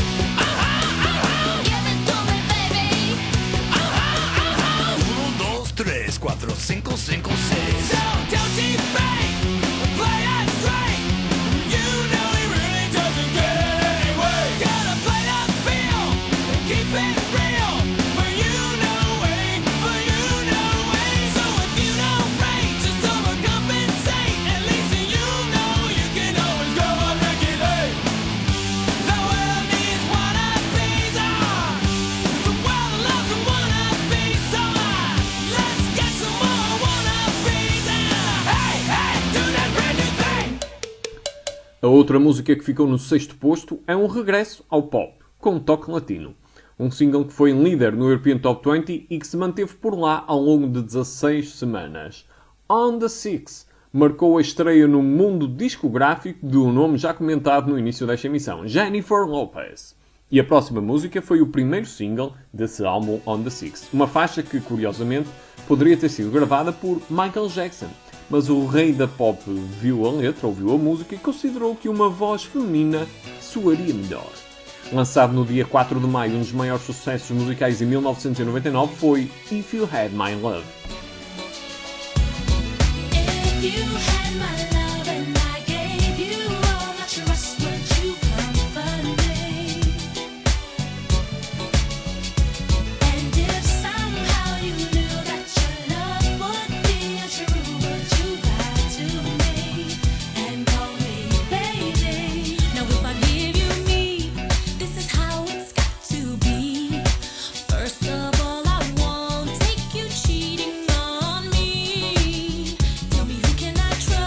Give it to me, baby. 1, 2, 3, 4, 5, 5, 6. So don't defame, play us straight. You know he really doesn't get it anyway. Gotta play that feel and keep it real. For you know way, for you know way. So if you don't break, just overcompensate. At least you know you can always go on regulate. The world needs one of these. The world loves one of these. So let's get some more one of these. Hey, hey, do that brand new thing. A outra música que ficou no 6º posto é um regresso ao pop, com um toque latino. Um single que foi líder no European Top 20 e que se manteve por lá ao longo de 16 semanas. On the Six marcou a estreia no mundo discográfico de um nome já comentado no início desta emissão, Jennifer Lopez. E a próxima música foi o primeiro single desse álbum On the Six. Uma faixa que, curiosamente, poderia ter sido gravada por Michael Jackson. Mas o rei da pop viu a letra, ouviu a música e considerou que uma voz feminina soaria melhor. Lançado no dia 4 de maio, um dos maiores sucessos musicais em 1999 foi If You Had My Love. If you had my love and I gave you all my trust, would you comfort me? And if somehow you knew that your love would be untrue, would you lie to me and call me baby? Now if I give you me, this is how it's got to be. First of all, I won't take you cheating on me. Tell me who can I trust?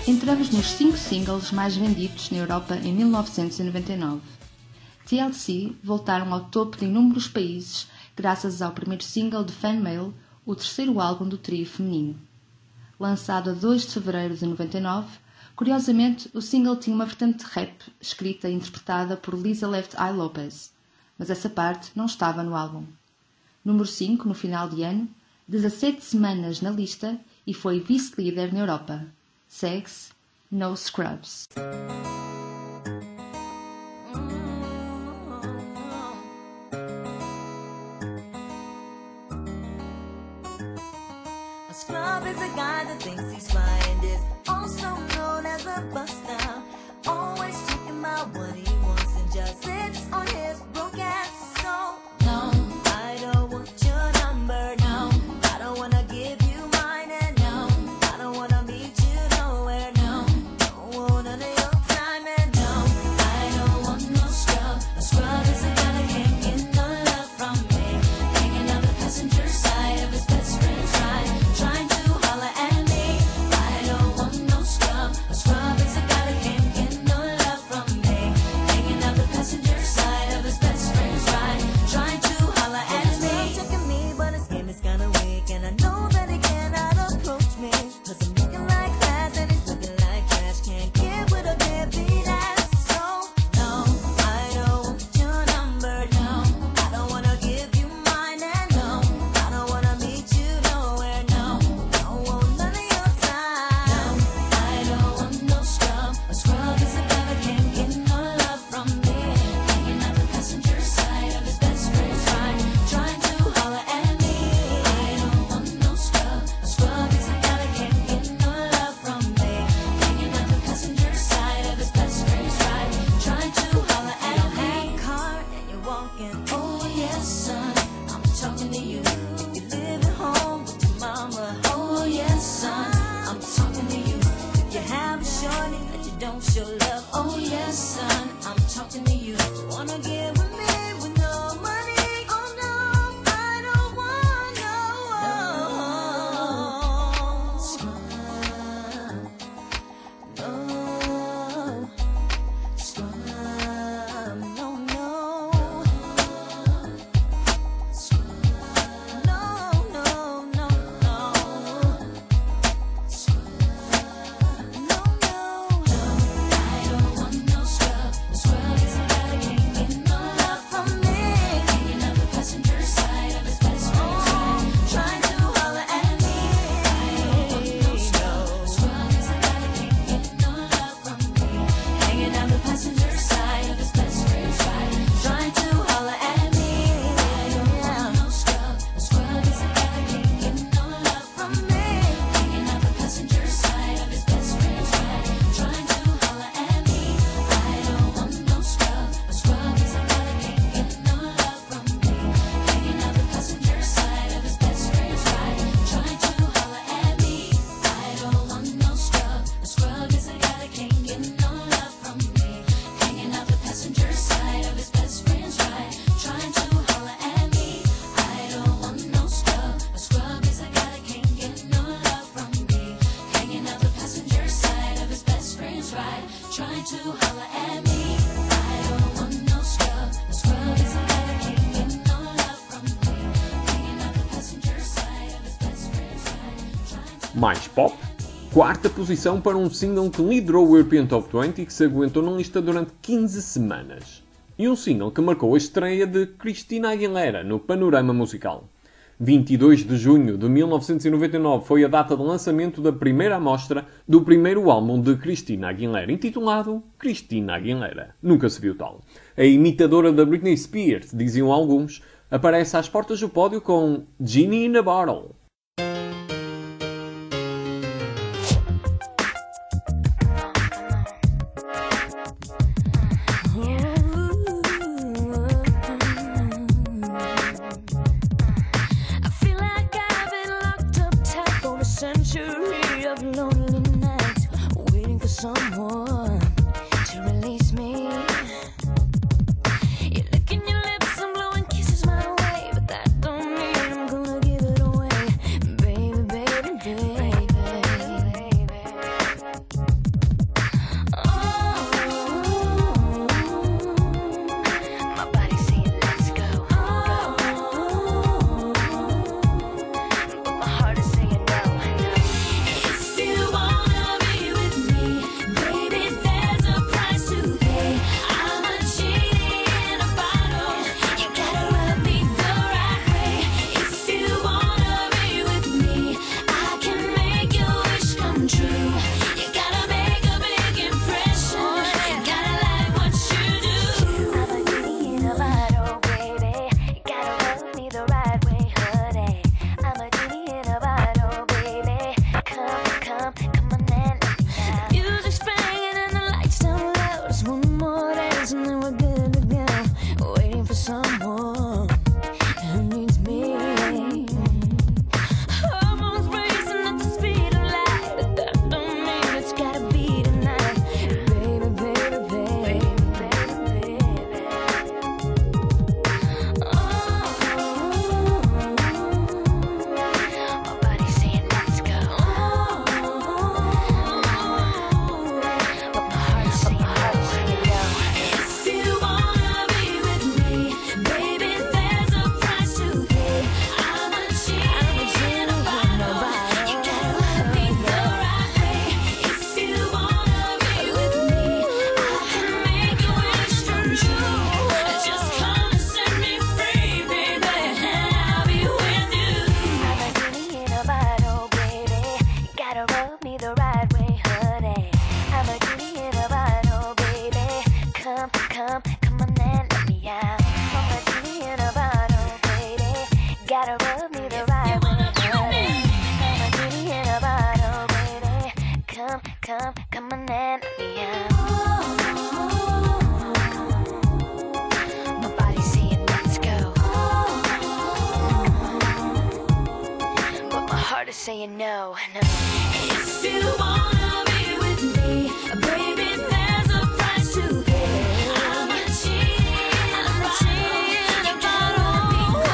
Entramos nos 5 singles mais vendidos na Europa em 1999. TLC voltaram ao topo de inúmeros países graças ao primeiro single de Fan Mail, o terceiro álbum do trio feminino. Lançado a 2 de fevereiro de 99, curiosamente o single tinha uma vertente de rap escrita e interpretada por Lisa Left Eye Lopez, mas essa parte não estava no álbum. Número 5 no final de ano, 17 semanas na lista e foi vice-líder na Europa. Segue-se No Scrubs. A scrub is a guy that thinks he's fly and is also known as a buster. Always talking about what he wants and just sits on his broke ass. So, no, I don't want your number, no. I don't wanna give you mine, and no, I don't wanna meet you nowhere, no. Don't want none of your time, and no, I don't want no scrub. A scrub is a guy that can't get no love from me. Hanging on the passenger side of his best friend's ride, trying to holler at me. I don't want no scrub. A scrub is a guy that can't get no love from me. Hanging on the passenger side of his best friend's ride, trying to holler at me. He's checking me, but his game is kinda weak, and I know that he cannot approach me. 'Cause I'm looking like class and he's looking like trash. Can't get with a deadbeat ass. So, no, I don't want your number, no. I don't wanna give you mine, and no, I don't wanna meet you nowhere, no. Don't want none of your time. No, I don't want no scrub. A scrub is a guy that can't get no love from me. Hanging out the passenger side of his best friend's ride, trying to holler at me. I don't want no scrub. A scrub is a guy that can't get no love from me. Hanging out the passenger side of his best friend's ride, trying to holler at me. You have a car and you're walking. Oh yes, son, I'm talking to you. You live at home with your mama. Oh yes, son, I'm talking to you. If you have a shorty that you don't show love. Oh yes, son, I'm talking to you. Wanna get with me with no money? Oh no, I don't want no scrub. No scrub. No, no. Scrub. No, no, no, no. Scrub. No, no. I don't want no scrub. A scrub is a guy that can't get no love from me. Hanging out the passenger side of his best friend's ride, trying to holler at me. I don't want no scrub. A scrub is a guy that can't get no love from me. Hanging out the passenger side of his best friend's ride, trying to holler at me. I don't want no scrub. A scrub is a guy that can't get no love from me. Hanging out the passenger side of his best friend's ride, trying to holler at me. I don't want no scrub. A scrub is a guy that can't get no love from me. Hanging out the passenger side of his best friend's ride, trying to holler at me. I don't want no scrub. A scrub is a guy that can't get no love from me. Hanging out the passenger side of his best friend's ride, trying to holler at me. I don't want no scrub. A scrub is a guy that can't get no love from me. Hanging out the passenger side of his best friend's ride, trying to holler at me. I don't want no scrub. A scrub is a guy that can't get no love from me. Hanging out the passenger side of his best friend's ride, trying to Mais pop. Quarta posição para um single que liderou o European Top 20 e que se aguentou na lista durante 15 semanas. E um single que marcou a estreia de Christina Aguilera no panorama musical. 22 de junho de 1999 foi a data de lançamento da primeira amostra do primeiro álbum de Christina Aguilera, intitulado Christina Aguilera. Nunca se viu tal. A imitadora da Britney Spears, diziam alguns, aparece às portas do pódio com Genie in a Bottle. I feel like I've been locked up tight for a century of lonely nights, waiting for someone to release me. You're licking your lips and blowing kisses my way, but that don't mean I'm gonna give it away, baby, baby, baby. You gotta make a big impression. Gotta like what you do. I'm a genie in a bottle, baby. You gotta rub me the right way, honey. I'm a genie in a bottle, baby. Come on and let me out. Music's playing and the lights down low. Just one more dance and then we're good to go. Waiting for someone who needs me. Hormones racing at the speed of light, but that don't mean it's gotta be tonight. Baby, baby, baby, baby, baby. My body's saying let's go. But my heart's saying no. If you wanna be with me, baby, there's a price to pay. I'm a genie in a bottle. You gotta love me the right way. If you wanna be with me, I can make your wish come true. Just come and set me free, baby, and I'll be with you. I'm a genie in a bottle, baby. You gotta rub me the right way, honey. I'm a genie in a bottle, baby. Come on and let me out. I'm a genie in a bottle, baby. Gotta rub me the right way, honey. I'm a genie in a bottle, baby. Come on and let me out. My body's saying let's go. But my heart is saying no. If you wanna be with me, baby, there's a price to pay. I'm a genie in a bottle.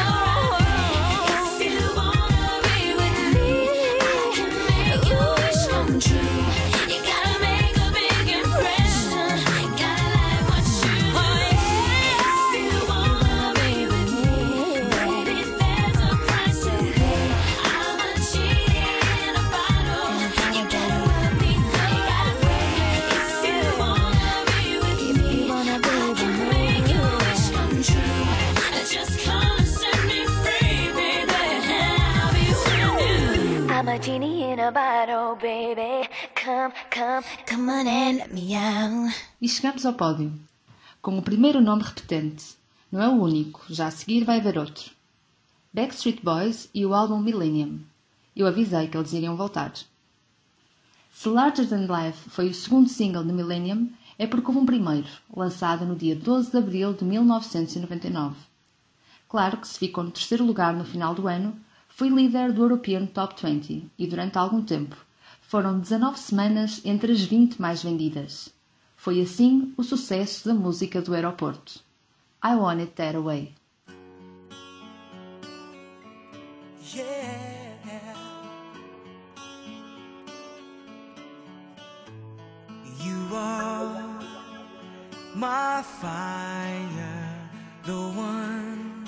If you wanna be with me, I can make your wish come true. You gotta make a big impression. Gotta like what you do. If you wanna be with me, baby, there's a price to pay. I'm a genie in a bottle. You gotta love me the right way. If you wanna be with me, I can make your wish come true. Just come and set me free, baby, and I'll be with you. I'm a genie in a bottle, baby. Come on and let me out. E chegamos ao pódio, com o primeiro nome repetente. Não é o único, já a seguir vai haver outro. Backstreet Boys e o álbum Millennium. Eu avisei que eles iriam voltar. Se Larger Than Life foi o segundo single de Millennium, é porque houve um primeiro, lançado no dia 12 de abril de 1999. Claro que se ficou no terceiro lugar no final do ano, foi líder do European Top 20 e durante algum tempo foram 19 semanas entre as 20 mais vendidas. Foi assim o sucesso da música do aeroporto. I Want It That Way. You are my fire, the one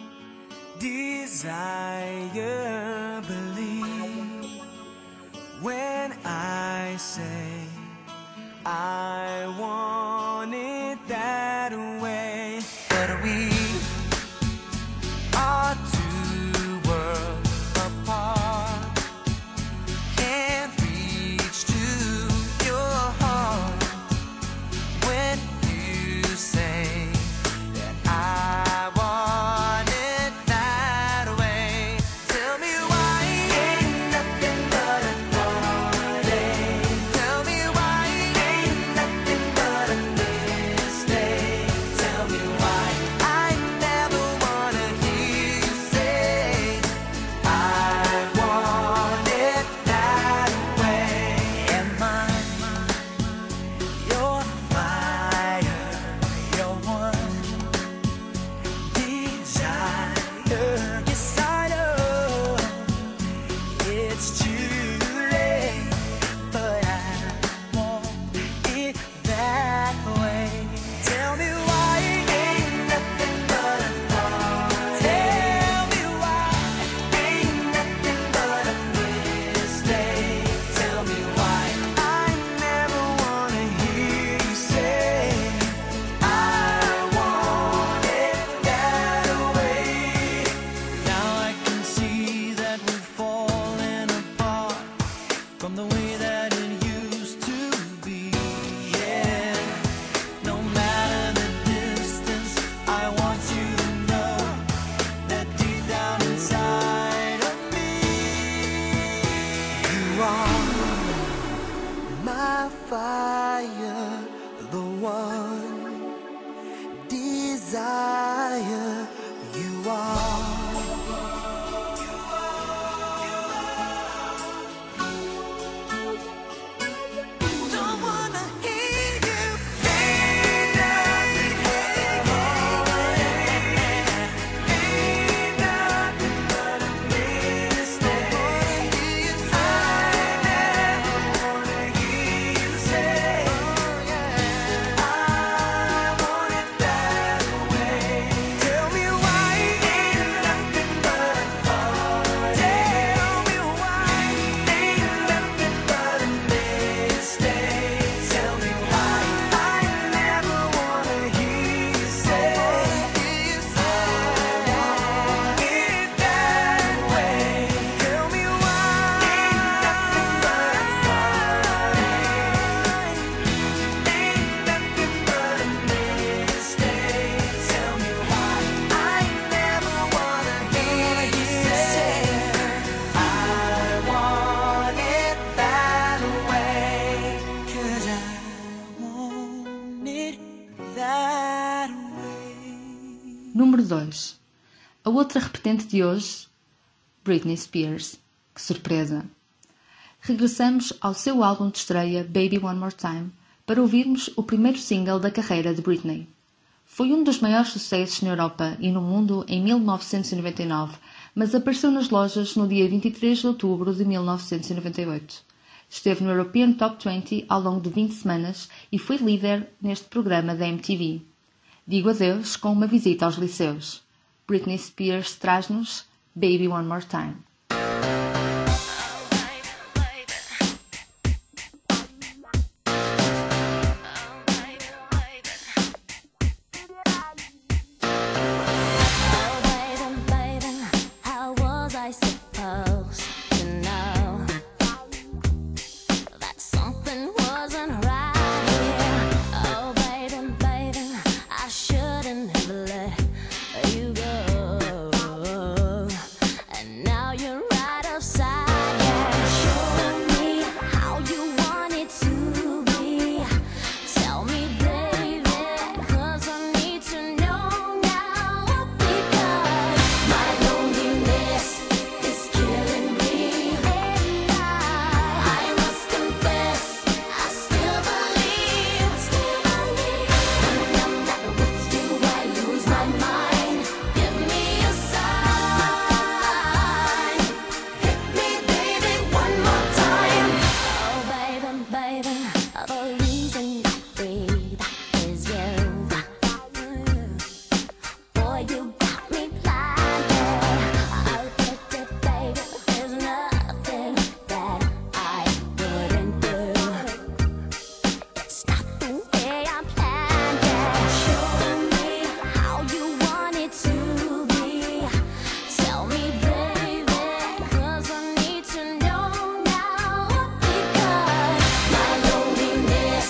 desire. Believe when I say I want it that way. But we are two worlds apart. Can't reach to your heart when you say that I want it that way. Tell me why ain't nothing but a heartache. Tell me why ain't nothing but my fire, the one desire you are. Don't wanna hear you ain't nothing, ain't nothing but a mistake. I never wanna hear you say, I want it that way. Tell me why ain't nothing but a fault. Tell me why ain't nothing but a mistake. Tell me why I never wanna hear you say, I want it that way. Tell me why ain't nothing but a fault. Ain't nothing but a mistake. Tell me why I never wanna hear you say, I want it that way. 'Cause I want it that way. Número 2. A outra repetente de hoje, Britney Spears. Que surpresa! Regressamos ao seu álbum de estreia Baby One More Time para ouvirmos o primeiro single da carreira de Britney. Foi um dos maiores sucessos na Europa e no mundo em 1999, mas apareceu nas lojas no dia 23 de outubro de 1998. Esteve no European Top 20 ao longo de 20 semanas e foi líder neste programa da MTV. Digo adeus com uma visita aos liceus. Britney Spears traz-nos Baby One More Time. How was I supposed to know that something wasn't right here? Oh, baby, baby, I shouldn't have let you go. And now you're right upside down. Show me how you want it to be. Tell me, baby, 'cause I need to know now. Because my loneliness is killing me. And I must confess, I still believe. When I'm not with you, I lose my mind. Give me a sign. Hit me, baby, one more time. Oh, baby, baby, the reason I breathe is you. Boy, you got me blinded. I'll admit it, baby, there's nothing that I wouldn't do. It's not the way I planned it. Show me how you want it to be. Tell me, baby, 'cause I need to know now. Because my loneliness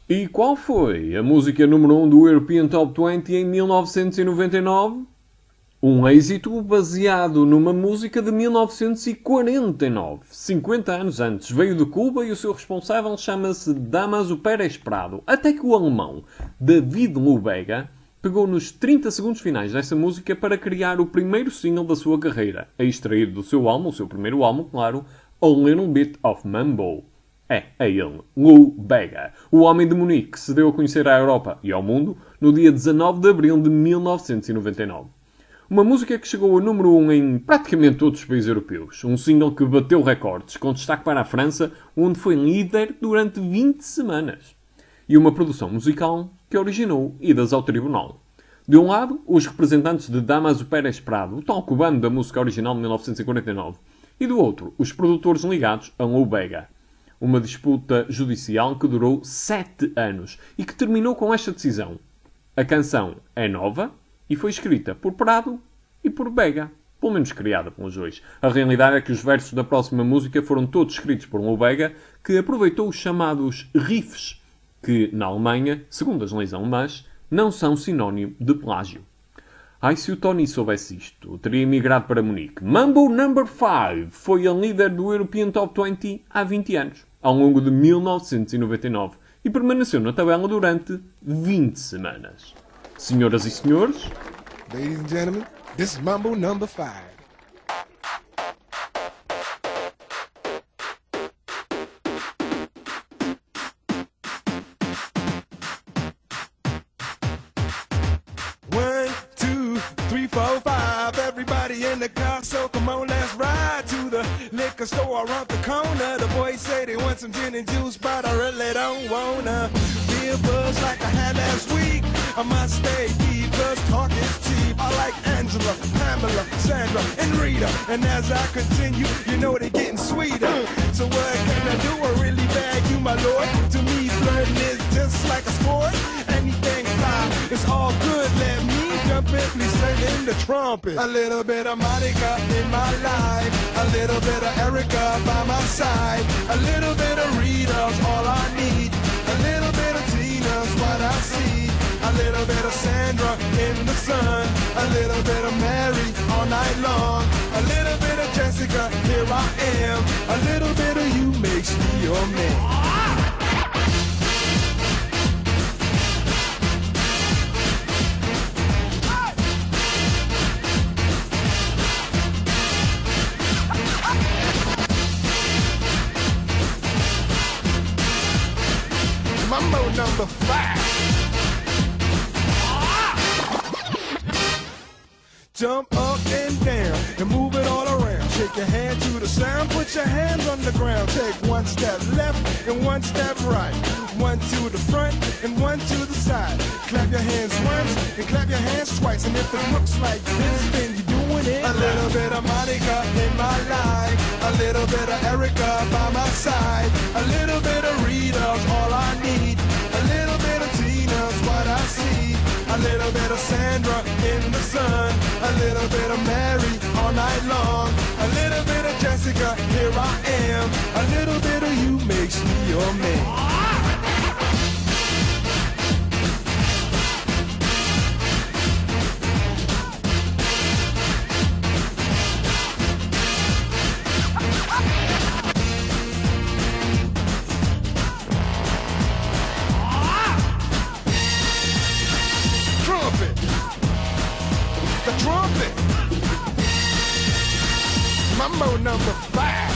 E qual foi a música número 1 do European Top 20 em 1999? Um êxito baseado numa música de 1949. 50 anos antes. Veio de Cuba e o seu responsável chama-se Damaso Pérez Prado. Até que o alemão David Lubega pegou nos 30 segundos finais dessa música para criar o primeiro single da sua carreira, a extrair do seu álbum, o seu primeiro álbum, claro, A Little Bit of Mambo. É ele, Lubega, o homem de Munique, que se deu a conhecer à Europa e ao mundo no dia 19 de abril de 1999. Uma música que chegou a número 1 em praticamente todos os países europeus. Um single que bateu recordes, com destaque para a França, onde foi líder durante 20 semanas. E uma produção musical que originou idas ao tribunal. De um lado, os representantes de Damaso Pérez Prado, o tal cubano da música original de 1949. E do outro, os produtores ligados a Lubega. Uma disputa judicial que durou 7 anos e que terminou com esta decisão. A canção é nova e foi escrita por Prado e por Bega. Pelo menos criada pelos dois. A realidade é que os versos da próxima música foram todos escritos por Lubega, que aproveitou os chamados riffs, que, na Alemanha, segundo as leis alemãs, não são sinónimo de plágio. Ai, se o Tony soubesse isto, teria migrado para Munique. Mambo No. 5 foi a líder do European Top 20 há 20 anos, ao longo de 1999, e permaneceu na tabela durante 20 semanas. Senhoras e senhores, Ladies and gentlemen, this is Mambo No. 5. One, two, three, four, five. Everybody in the car, so come on, let's ride to the liquor store around the corner. The boys say they want some gin and juice, but I really don't wanna be a buzz like I had last week. I must stay deep, cause talk is cheap. I like Angela, Pamela, Sandra, and Rita. And as I continue, you know they're getting sweeter. So what can I do? I really bag you, my lord. To me, flirting is just like a sport. Anything fly, it's all good. Let me jump in, please send in the trumpet. A little bit of Monica in my life. A little bit of Erica by my side. A little bit of Rita's all I need. A little bit of Tina's what I see. A little bit of Sandra in the sun. A little bit of Mary all night long. A little bit of Jessica, here I am. A little bit of you makes me your man. Mambo No. 5. Jump up and down and move it all around. Shake your hand to the sound, put your hands on the ground. Take one step left and one step right. One to the front and one to the side. Clap your hands once and clap your hands twice. And if it looks like this, then you're doing it. A little bit of Monica in my life. A little bit of Erica by my side. A little bit of Rita's all I need. A little bit of Tina's what I see. A little bit of Sandra in the sun. A little bit of Mary all night long. A little bit of Jessica, here I am. A little bit of you makes me your man. Trumpet. The trumpet. Mambo No. 5.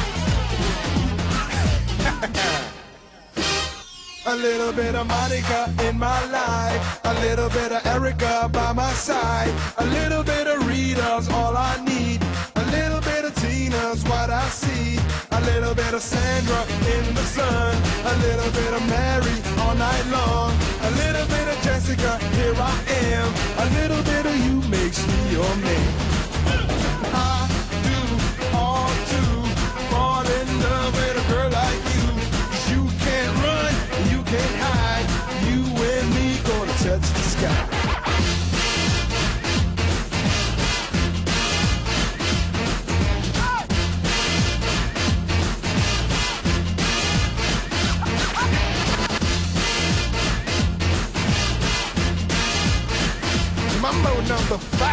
A little bit of Monica in my life. A little bit of Erica by my side. A little bit of Rita's all I need. A little bit of Tina's what I see. A little bit of Sandra in the sun. A little bit of Mary all night long. A little bit of Jessica, here I am. A little bit of you makes me your man. I do all to fall in love with a girl like you. 'Cause you can't run, you can't hide. You and me gonna touch the sky. the